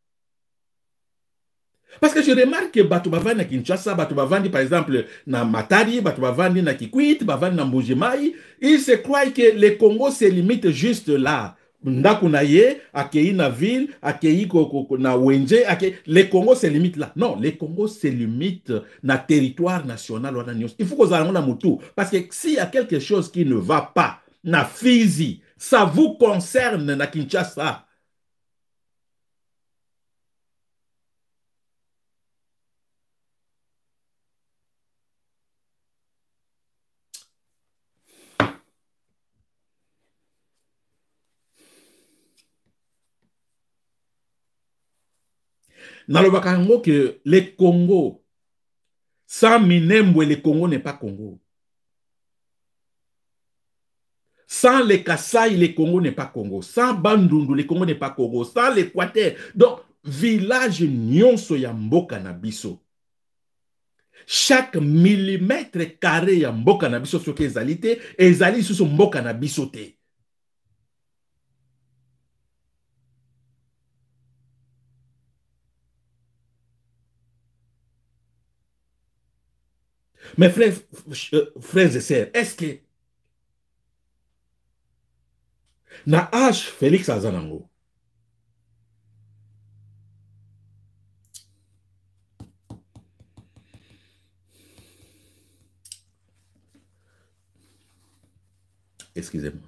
[SPEAKER 1] Parce que je remarque que bato bavandi na Kinshasa, bato bavandi par exemple na Matadi, bato bavandi na Kikwit, bavandi na Mbujimai, ils se croient que le Congo se limite juste là. Ndaku na ye, akei na ville, akei na Wenje, le Congo se limite là. Non, le Congo se limite na territoire national. Il faut qu'on ait na mutu. Parce que s'il y a quelque chose qui ne va pas, na Fizi, ça vous concerne na Kinshasa. Nalobaka yango que le Congo, sans Minembwe, le Congo n'est pas Congo. Sans les Kasaï, le Congo n'est pas Congo. Sans Bandundu, le Congo n'est pas Congo. Sans l'Équateur. Donc, village nyonso ya mboka na biso. Chaque millimètre carré ya mboka na biso soki ezali te, ezali susu mboka na biso te. Mes frères, frères et sœurs, est-ce que na âge Félix Azanango, excusez-moi.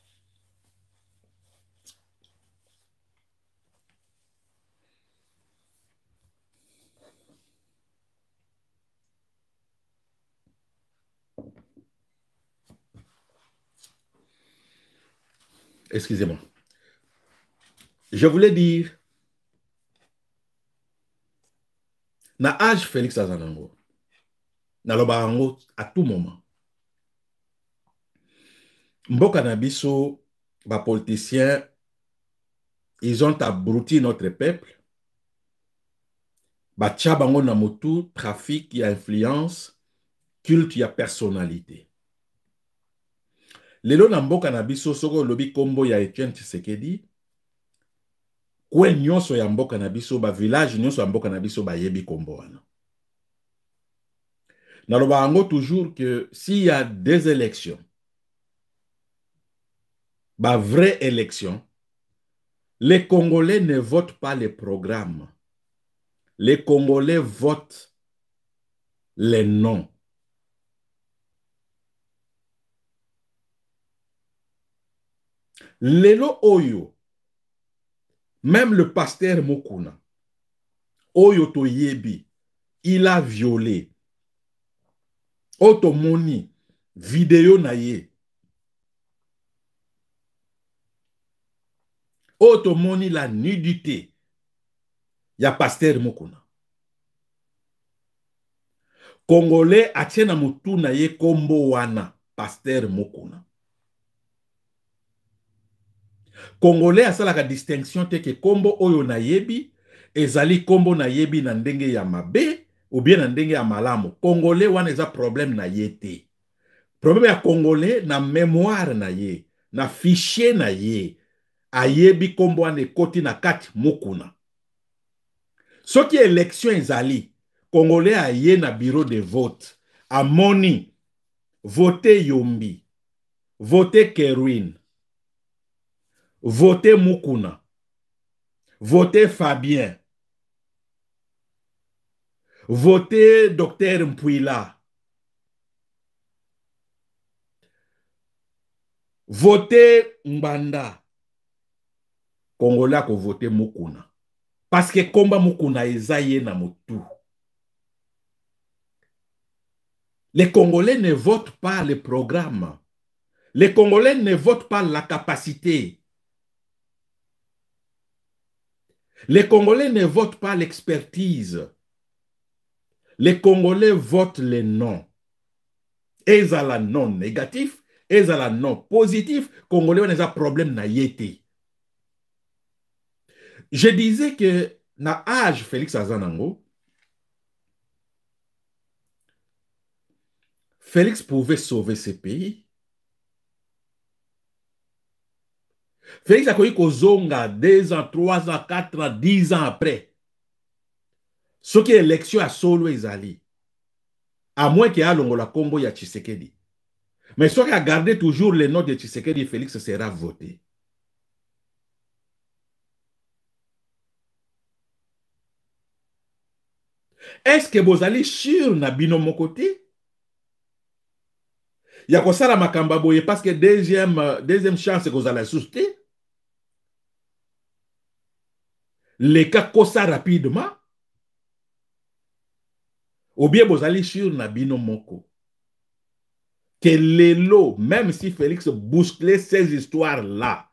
[SPEAKER 1] Excusez-moi. Je voulais dire, na âge Félix Azanango, na lobarango à tout moment. Mboka na biso, ba politiciens, ils ont abruti notre peuple. Ba tchabango na motu, trafic, y a influence, culte, y a personnalité. Lelo na mboka na biso, soko lobi kombo ya Etienne Tshisekedi, kwe nyonso ya mboka na biso, ba village nyonso ya mboka na biso, ba yebi kombo wana. Naloba ango toujours que s'il y a des élections, bah vraie élection, les Congolais ne votent pas les programmes. Les Congolais votent les noms. Lelo Oyo, même le pasteur Mokuna, Oyo Toyebi, il a violé. Otomoni, vidéo naye. Otomoni la nudité. Ya pasteur Mokuna. Congolais atiena mutu naye kombo wana, pasteur Mokuna. Congolais asalaka distinction te ke kombo oyo na yebi, ezali kombo na yebi na ndenge ya mabe, ou bien na ndenge ya malamu. Congolais wana eza problème na ye te. Problème ya Congolais na mémoire na ye, na fichier na ye, ayebi kombo wana ekoti na kati Mokuna. Soki élection ezali, Congolais aye na bureau de vote, amoni, vote Yombi, vote Kerwin, voter Mukuna, voter Fabien, voter Dr Mpouila, voter Mbanda. Congolais ko voter Mukuna. Parce que komba Mukuna ezaye na motu. Les Congolais ne votent pas le programme. Les Congolais ne votent pas la capacité. Les Congolais ne votent pas l'expertise. Les Congolais votent les noms. Ils ont la non négatif, ils ont la non positif. Congolais, on a un problème na yété. Je disais que na âge Félix Azanango, Félix pouvait sauver ce pays. Félix a connu Kozonga 2 ans, 3 ans, 4 ans, 10 ans après. Ce qui est élection à solo ezali. À moins qu'il y ait la Congo ya Tshisekedi. Mais ce qui a gardé toujours les noms de Tshisekedi, Félix sera voté. Est-ce que vous allez sur na bino mon côté? Il y a quoi ça la makamba boye parce que deuxième chance que vous allez souster. Les cas ça rapidement. Ou bien vous allez sur na bino moko. Que les lots, même si Félix bousculait ces histoires-là,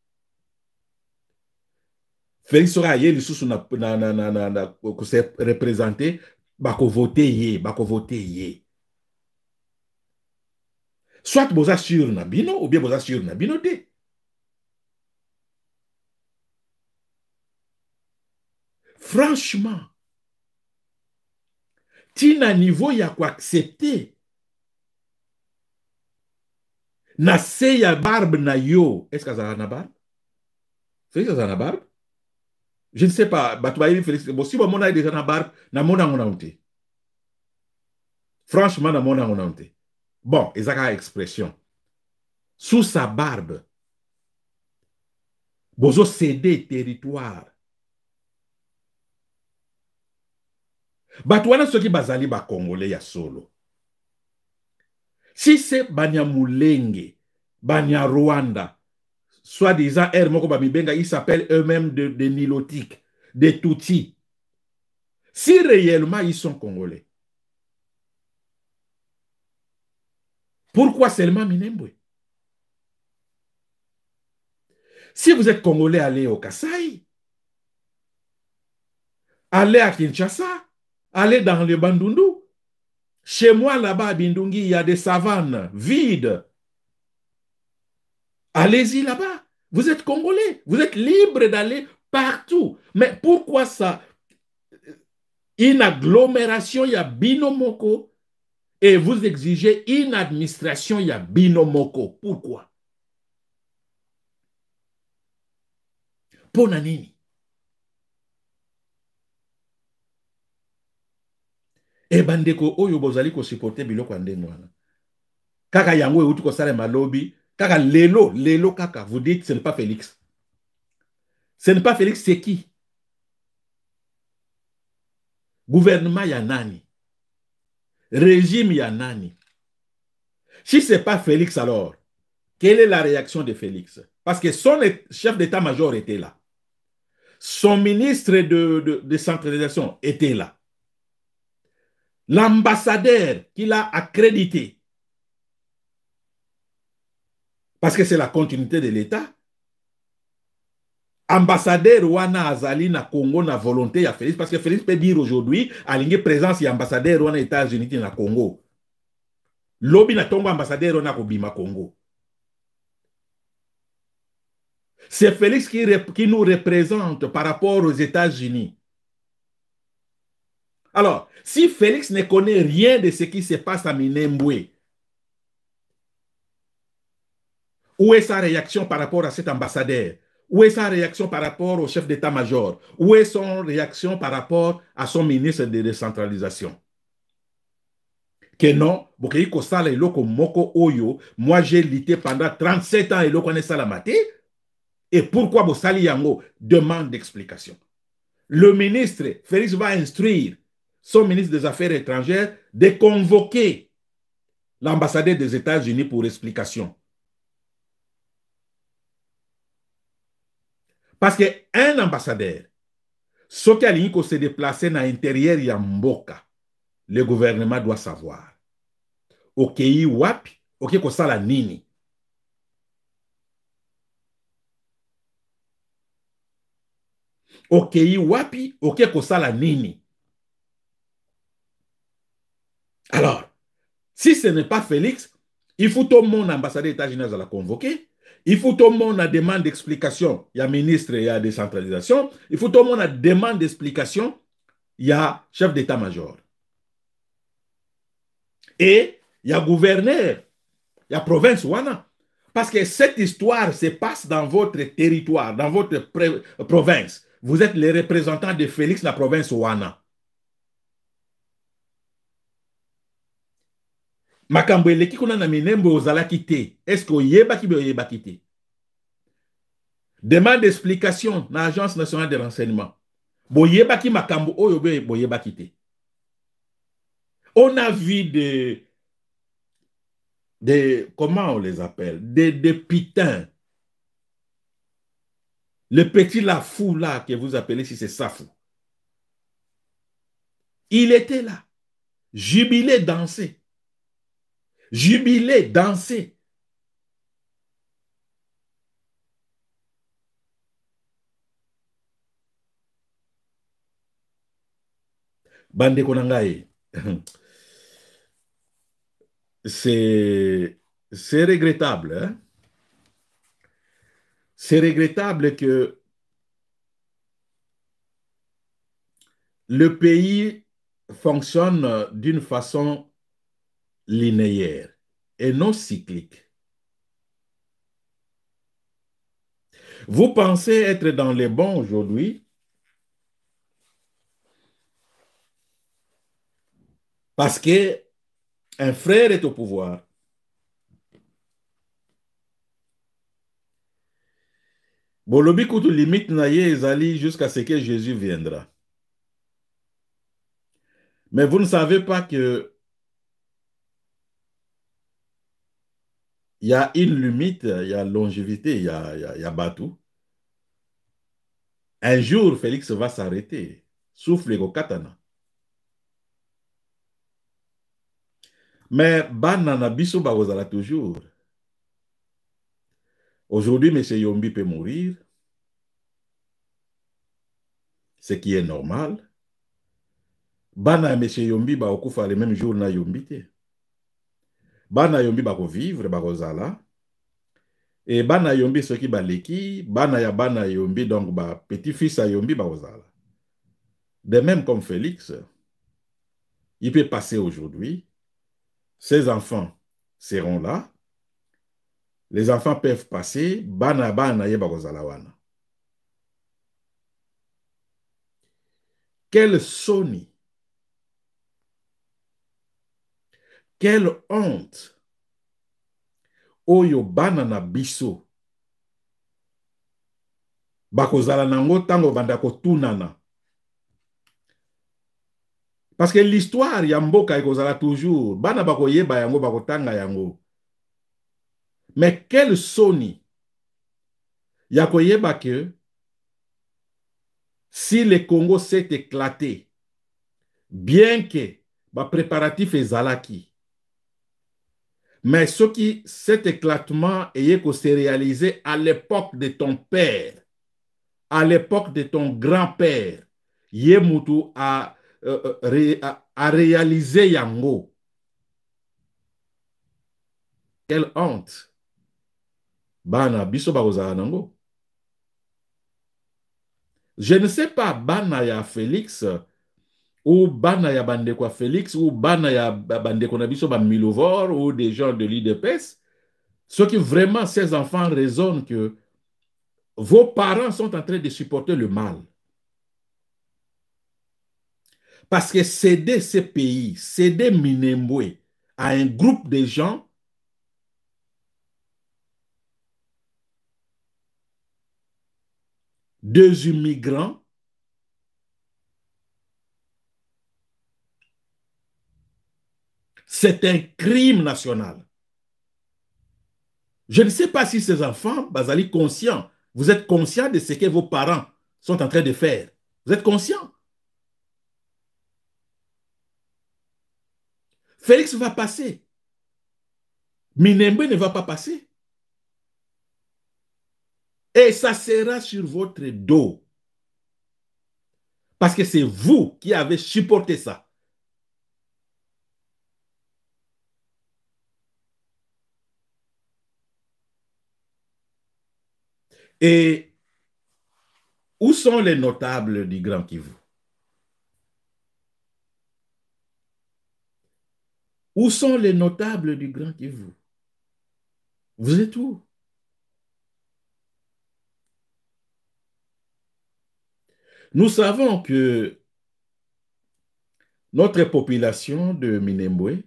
[SPEAKER 1] Félix sera yé sous na représenté, bako voter yé, bako voter yé. Soit vous assure na bino, ou bien vous assure na bino te. Franchement, tina niveau ya quoi accepter. Na se ya barbe na yo, est-ce que ça a na barbe? Félix ça a na barbe? Je ne sais pas, Félix, bon, si mon a déjà na barbe, na mona mona onte. Franchement, na mona mona onte. Bon, ils ont une expression. Sous sa barbe, bozo céder territoire. Batouana ceux qui bazali ba Congolais ya solo. Si c'est Banya Mulenge, Banya Rwanda, soi-disant Moko Bamibenga, ils s'appellent eux-mêmes de Nilotiques, des Tutsis. Si réellement ils sont Congolais, pourquoi seulement Minembwe? Si vous êtes Congolais, allez au Kasaï, allez à Kinshasa, allez dans le Bandundu. Chez moi, là-bas à Bindungi, il y a des savanes vides. Allez-y là-bas. Vous êtes Congolais. Vous êtes libre d'aller partout. Mais pourquoi ça? Une agglomération, il y a Binomoko. Et vous exigez une administration, il y a Binomoko. Pourquoi? Ponanini. Et bandeko oyo bozali ko supporter biloko ndenge wana. Kaka yango euti ko sala malobi, kaka lelo kaka, vous dites ce n'est pas Félix. Ce n'est pas Félix, c'est qui? Gouvernement ya nani? Régime ya nani? Si ce n'est pas Félix alors, quelle est la réaction de Félix? Parce que son chef d'état-major était là. Son ministre de décentralisation était là. L'ambassadeur qu'il a accrédité, parce que c'est la continuité de l'État, ambassadeur wana azali na Congo na volonté ya Félix, parce que Félix peut dire aujourd'hui, alingi présence ya ambassadeur wana États-Unis na Congo. Lobi na tongo ambassadeur wana kobima Congo. C'est Félix qui nous représente par rapport aux États-Unis. Alors, si Félix ne connaît rien de ce qui se passe à Minembwe, où est sa réaction par rapport à cet ambassadeur? Où est sa réaction par rapport au chef d'état-major? Où est son réaction par rapport à son ministre de décentralisation? Que non, moi j'ai lutté pendant 37 ans et l'eau connaît ça la maté. Et pourquoi Bossali Yango demande d'explication? Le ministre, Félix va instruire son ministre des Affaires étrangères de convoquer l'ambassadeur des États-Unis pour explication. Parce qu'un ambassadeur, ce qui a se déplacer dans l'intérieur de Mboka, le gouvernement doit savoir. Ok, wapi, ok, ko sala nini. okei wapi, oke kosala nini. Alors, si ce n'est pas Félix, il faut tout le monde ambassadeur des États-Unis à la convoquer. Il faut tout le monde à demande d'explication. Il y a ministre, il y a décentralisation. Il faut tout le monde à demande d'explication. Il y a chef d'état-major. Et il y a gouverneur. Il y a province Wana. Parce que cette histoire se passe dans votre territoire, dans votre province. Vous êtes les représentants de Félix dans la province Wana. Makambo eleki kuna na minembo ozalaki te. Est-ce que oyebaki be oyebaki te? Demande d'explication dans l'Agence nationale de renseignement. Boyebaki makambo oyo be boyebaki te. On a vu comment on les appelle? Des pitins. Le petit Lafou là que vous appelez si c'est Safou. Il était là. Jubilé, dansé. Jubilé, dansé. Bande Konangaye. C'est regrettable. Hein? C'est regrettable que le pays fonctionne d'une façon linéaire et non cyclique. Vous pensez être dans les bons aujourd'hui parce que un frère est au pouvoir. Bolobi kutu limite naye ezali jusqu'à ce que Jésus viendra. Mais vous ne savez pas que il y a une limite, il y a longévité, il y a Batou. Un jour, Félix va s'arrêter. Souffle au katana. Mais Banana Bissou Bagozala toujours. Aujourd'hui, M. Yombi peut mourir. Ce qui est normal. Bana M. Yombi ba okufa le même jour na Yombi te. Bana Yombi ba ko vivre ba kozala. Et Bana Yombi ce qui ba leki, Bana ya Bana Yombi donc ba petit-fils à Yombi ba kozala. De même comme Félix, il peut passer aujourd'hui. Ses enfants seront là. Les enfants peuvent passer. Bana Bana ye ba kozala wana. Quelle soni. Quelle honte. Oyo bana na biso. Bakozala nango tango banda kotunana. Parce que l'histoire ya mboka ekozala toujours. Bana bakoyeba yango bakotanga yango. Mais quelle soni. Ya koyeba que si le Congo s'est éclaté, bien que ba préparatif ezalaki, mais ce qui cet éclatement s'est réalisé à l'époque de ton père, à l'époque de ton grand-père, Yemutu a réalisé yango. Quelle honte. Bana biso bakozala nango. Je ne sais pas bana ya Félix ou bana ya bandeko Félix ou bana ya bandeko na biso ba Milovor ou des gens de l'IDPS. Ceux qui vraiment ces enfants raisonnent que vos parents sont en train de supporter le mal. Parce que céder ces pays, céder Minembwe à un groupe de gens, deux immigrants, c'est un crime national. Je ne sais pas si ces enfants, Bazali, conscients, vous êtes conscients de ce que vos parents sont en train de faire. Vous êtes conscients? Félix va passer. Minembwe ne va pas passer. Et ça sera sur votre dos. Parce que c'est vous qui avez supporté ça. Et où sont les notables du Grand Kivu? Où sont les notables du Grand Kivu? Vous êtes où? Nous savons que notre population de Minembwe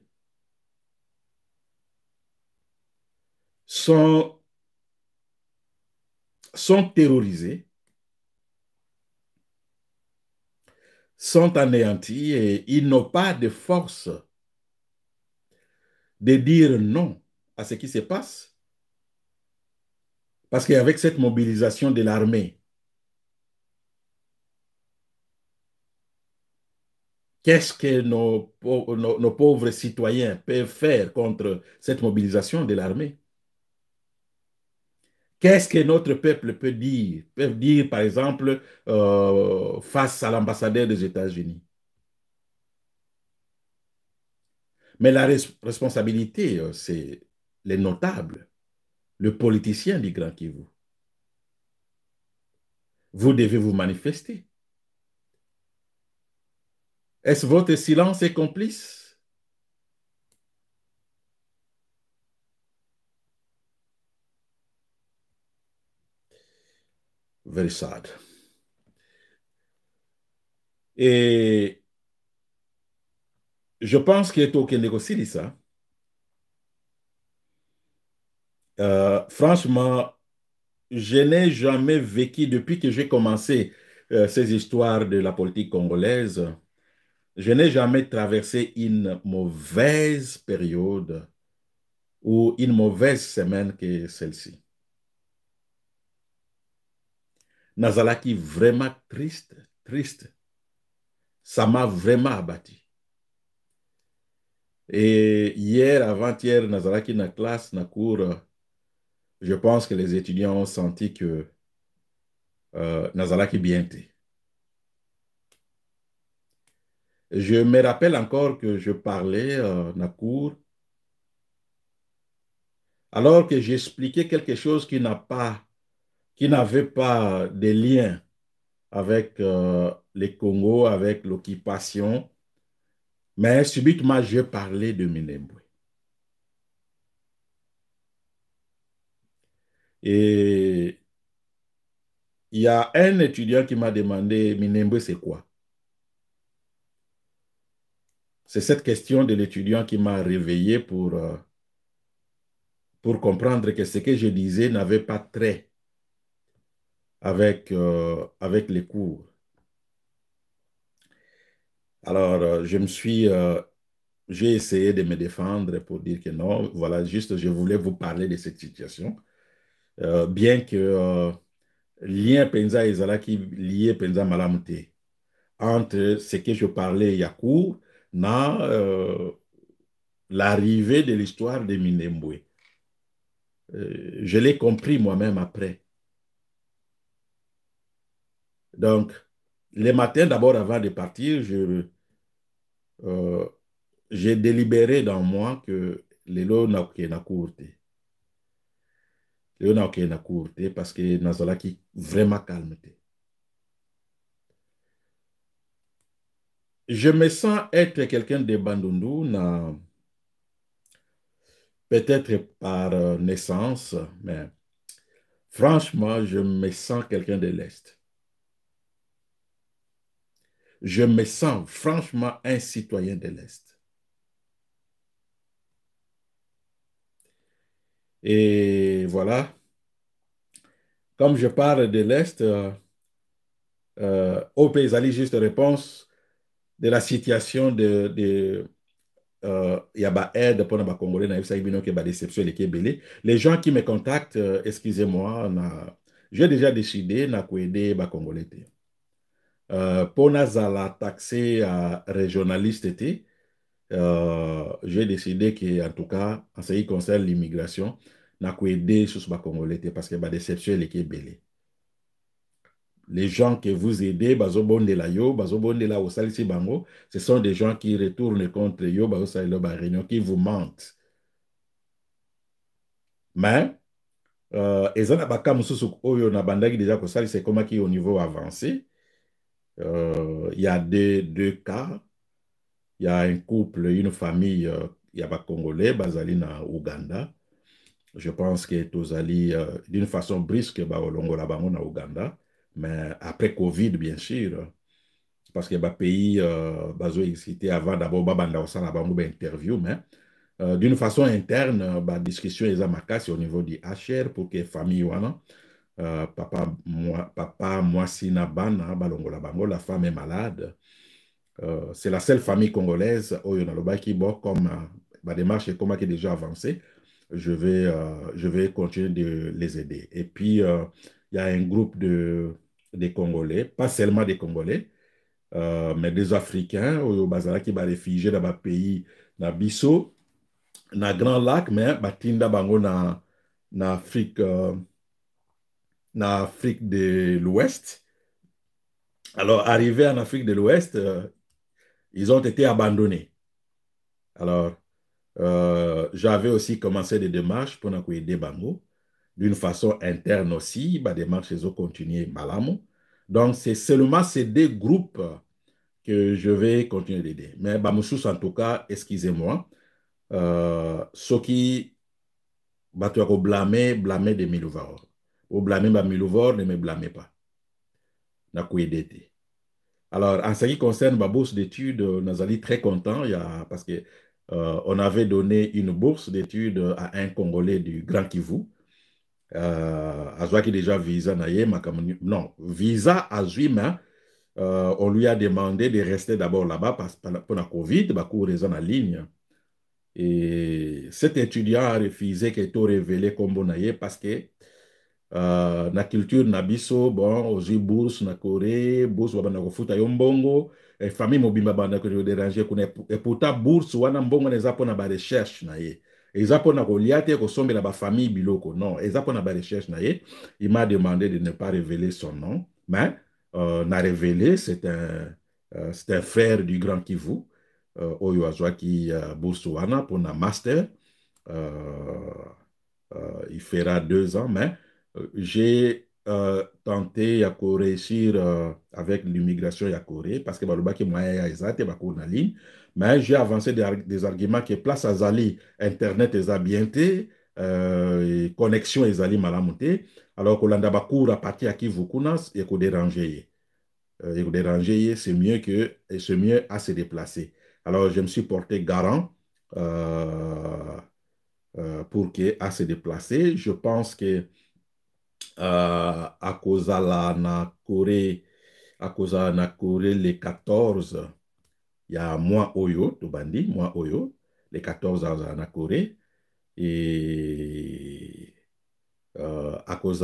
[SPEAKER 1] sont, sont terrorisés, sont anéantis et ils n'ont pas de force de dire non à ce qui se passe. Parce qu'avec cette mobilisation de l'armée, qu'est-ce que nos pauvres citoyens peuvent faire contre cette mobilisation de l'armée? Qu'est-ce que notre peuple peut dire? Peut dire, par exemple, face à l'ambassadeur des États-Unis. Mais la responsabilité, c'est les notables, le politicien du Grand Kivu. Vous devez vous manifester. Est-ce votre silence est complice? Very sad. Et je pense que Tokyo négocie ça. Franchement, je n'ai jamais vécu, depuis que j'ai commencé ces histoires de la politique congolaise, je n'ai jamais traversé une mauvaise période ou une mauvaise semaine que celle-ci. Nazalaki vraiment triste, triste. Ça m'a vraiment abattu. Et hier, avant-hier, Nazalaki na classe, na cours, je pense que les étudiants ont senti que Nazalaki bien été. Je me rappelle encore que je parlais na cours, alors que j'expliquais quelque chose qui n'avait pas de lien avec les Congo, avec l'occupation, mais subitement, je parlais de Minembwe. Et il y a un étudiant qui m'a demandé, Minembwe, c'est quoi? C'est cette question de l'étudiant qui m'a réveillé pour comprendre que ce que je disais n'avait pas trait avec les cours. Alors, j'ai essayé de me défendre pour dire que non, voilà, juste, je voulais vous parler de cette situation. Bien que lien penza ezalaki lié penza malamute entre ce que je parlais il y a cours, na l'arrivée de l'histoire de Minembwe. Je l'ai compris moi-même après. Donc, les matins, d'abord, avant de partir, euh, j'ai délibéré dans moi que lelo na courte. Lelo na courte parce que nazalaki vraiment calme. Je me sens être quelqu'un de Bandundu, peut-être par naissance, mais franchement, je me sens quelqu'un de l'Est. Je me sens franchement un citoyen de l'Est. Et voilà, comme je parle de l'Est, au pays, juste réponse de la situation il y a ba aide pour les Congolais, na ça bino que ba déception les Kébélé. Les gens qui me contactent, excusez-moi, j'ai déjà décidé na aider ba Congolais. Pour nazala taxé à régionaliste, j'ai décidé que, en tout cas, en ce qui concerne l'immigration, na aider sur ba Congolais parce que ba déception les Kébélé. les gens que vous aidez, bazobondela yo, bazobondela osalisi bango, ce sont des gens qui retournent contre yo, bazosalela ba réunion, qui vous mentent. Mais, eza na baka mosusu oyo na bandaki déjà kosalisa ekomaki au niveau avancé. Il y a deux cas. Il y a un couple, une famille, il y a Congolais, bazali na Ouganda. Je pense que tozali d'une façon brusque, olongola bango na Ouganda. Mais après Covid, bien sûr, parce que pays bazo excité avant d'abord babanda osala bango ba interview, mais d'une façon interne, discussion eza makasi au niveau du HR pour que famille wana papa mwasi na bana balongola bango, la femme est malade. C'est la seule famille congolaise où il y a qui bon, comme ma démarche est comme qui est déjà avancée, je vais continuer de les aider. Et puis, il y a un groupe des Congolais, pas seulement des Congolais, mais des Africains, où bazala qui va réfugier dans le pays, dans Bissau, dans Grand Lac, mais batinda bango na Afrique, Afrique de l'Ouest. Alors, arrivé en Afrique de l'Ouest, ils ont été abandonnés. Alors, j'avais aussi commencé des démarches pour nous aider bango. D'une façon interne aussi, des démarches ont continué malamu. Donc, c'est seulement ces deux groupes que je vais continuer d'aider. Mais Bamoussous, en tout cas, excusez-moi, ceux qui battent blâmer des Milouvor. Ou blâmer Milouvor, ne me blâmez pas. N'a aider. Alors, en ce qui concerne ma bourse d'études, Nazali très content, parce que on avait donné une bourse d'études à un Congolais du Grand Kivu. Azwaki déjà visa non, visa à mais on lui a demandé de rester d'abord là-bas parce que pour la COVID, cours raison en ligne. Et cet étudiant a refusé qu'il soit révélé comme bonaye parce que na culture na biso bon ozi bourse na Corée bourse wabanda kofuta yo mbongo famille mobimba banda ko déranger kuna et pourtant bourse wana mbongo neza pona ba recherche na ye eza pona ko liate ko sombela ba famille biloko non eza pona ba recherche na ye. Il m'a demandé de ne pas révéler son nom, mais n'a révélé c'est un frère du Grand Kivu oyo azwaki bourse wana pona master. Il fera 2 ans, mais j'ai tenté à réussir avec l'immigration à Corée parce que balobaki moyen exact na ligne, mais j'ai avancé des arguments qui place à Zali internet est bien connexion ezali malamuté alors que l'anda bakour à partir à qui vous connaissez et qu'on déranger c'est mieux à se déplacer. Alors je me suis porté garant pour que à se déplacer. Je pense que à cause na Corée, les 14, il y a moi Oyo, Tobandi, moi Oyo, les 14 ans na Corée, et à cause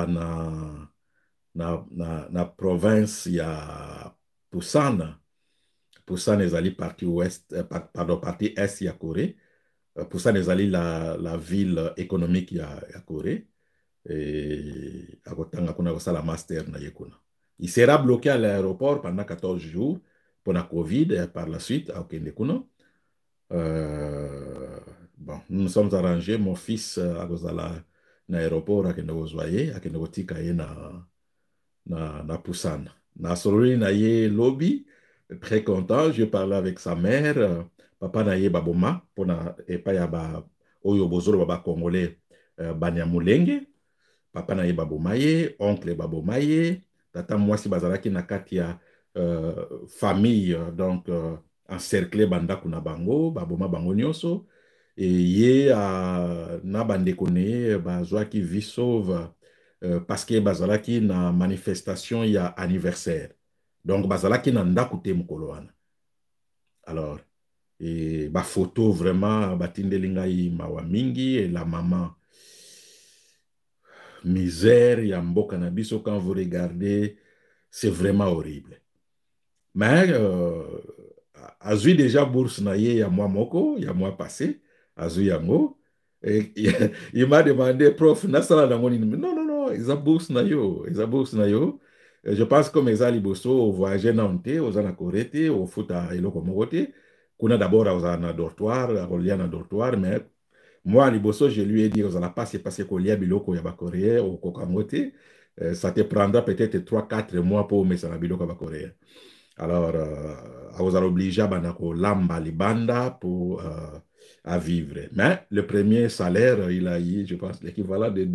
[SPEAKER 1] na province, il y a Busan. Busan est allé partie ouest, pardon, partie est, il y a Corée. Busan est allé la ville économique, il y a Corée. Et la master na yekuna. Il sera bloqué à l'aéroport pendant 14 jours pour la COVID et par la suite à Okendekuna. Bon, nous nous sommes arrangés. Mon fils a l'aéroport à Kendegozoye, à Kendegotika na Busan. Na Solori na ye lobby, très content. Je parlais avec sa mère. Papa na ye baboma pour na epa ya ba oyo bozolo baba congolais Banyamulenge. Papa na ye babomaye, oncle babomaye, tata mwasi bazalaki na kati ya famille donc encerclé banda kuna bango, baboma bango nyonso et ye na bandeko ne bazwaki vie sauve parce que bazalaki na manifestation ya anniversaire. Donc bazalaki na ndaku te mokolo wana. Alors et ba photo vraiment batindeli ngai mawa mingi et la maman misère ya mboka na biso quand vous regardez c'est vraiment horrible. Mais azui déjà bourse na ye ya mois moko ya mois passé azui yango et il m'a demandé prof nasala nango nini non ils a bourse na yo Je pense que mes aliboso voyager na te, aux na korete, au foot à eloko mogote. Kuna d'abord aux na dortoir, à relia na dortoir, mais moi, liboso, je lui ai dit, aux pas c'est parce que lia biloko ya ba coréen au kokangote. Ça te prendra peut-être 3 4 mois pour mettre ça biloko ba coréen. Alors, aux obligé à lamba libanda pour à vivre. Mais le premier salaire, il a eu, je pense, l'équivalent de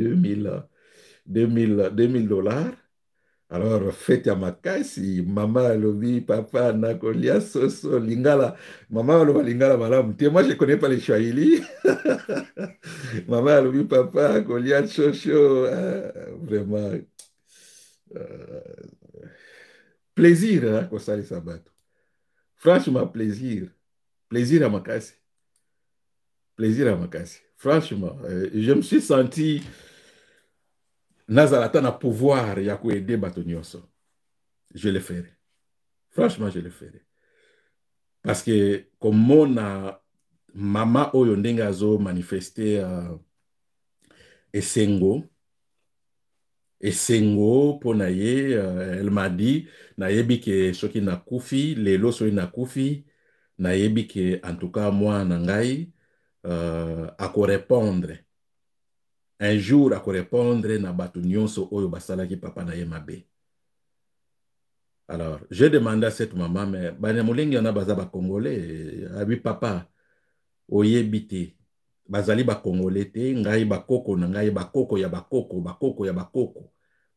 [SPEAKER 1] 2000 dollars. Alors, faites à ma si maman lobi, papa nakolia soso lingala, maman loba lingala malam. Moi, je ne connais pas les Swahili. Maman lobi, papa kolia chocho, vraiment euh, plaisir, hein, comme ça les sabbats. Franchement, plaisir, plaisir à ma casse, plaisir à ma casse. Franchement, je me suis senti nazalata na pouvoir ya aider bato nyonso. Je le ferai. Franchement, je le ferai. Parce que comme mon mama oyo ndenge azo manifester esengo po na ye, elle m'a dit nayebi ke soki nakufi lelo soki nakufi nayebi ke en tout cas moi na ngai akorépondre un jour akorépondre na bato nyonso oyo basalaki papa na ye mabe. Alors, j'ai demandé à cette maman, mais Banyamulenge y en a baza ba Congolais. Abi papa, oyebi te. Bazali ba Congolais te, ngai ba koko na ngai ba koko ya ba koko, ba koko ya ba koko.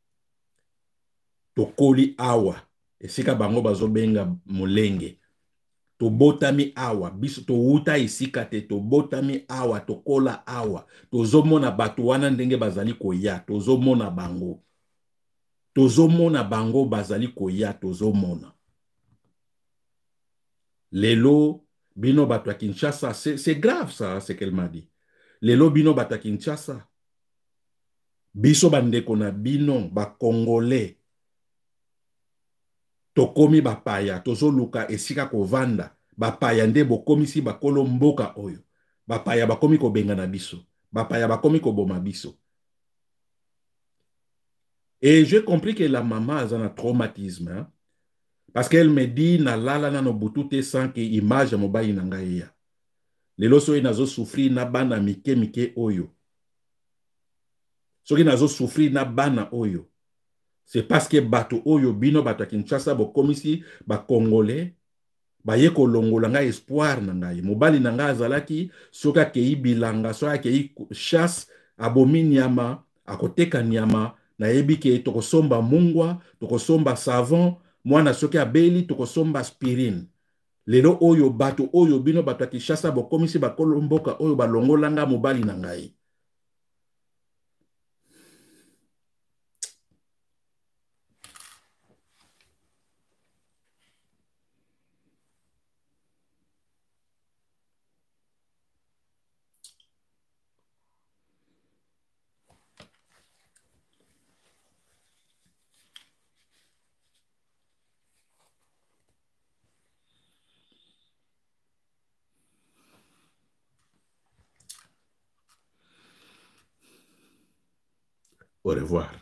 [SPEAKER 1] Tokoli awa. Esika bango bazo benga mulenge. To botami awa, biso to uta isika te, to botami awa, to kola awa. To zomona batu wana ndenge bazali koya, to zomona bango. To zomona bango bazali koya, to zomona. Lelo, bino bato à Kinshasa, c'est grave ça, ce qu'elle m'a dit. Lelo, bino bato à Kinshasa. Biso bandeko na bino, ba Congolais. Tokomi bapaya, tozo luka esika kovanda. Bapaya nde bokomi si bakolo mboka oyo. Bapaya bakomi kobenga na biso. Bapaya bakomi koboma biso. Et j'ai compris que la maman a un traumatisme. Hein? Parce qu'elle me dit, na lala na no butute sans que image mobai nangaia. Lelo soki nazo souffrir na bana mike mike oyo. Soki nazo souffrir na bana oyo. C'est parce que bato oyo bino bato Kinshasa bo komisi ba Congolais ba ye ko longola nga espoir na ngai. Mobali na nga azalaki soki akei bilanga, soki akei chasse abomi nyama, akoteka nyama, na yebi ke tokosomba mungwa, tokosomba savon, mwana soki abeli tokosomba aspirine. Lelo oyo bato oyo bino bato Kinshasa bo komisi ba kolomboka oyo ba longolanga mobali na ngai. Au revoir.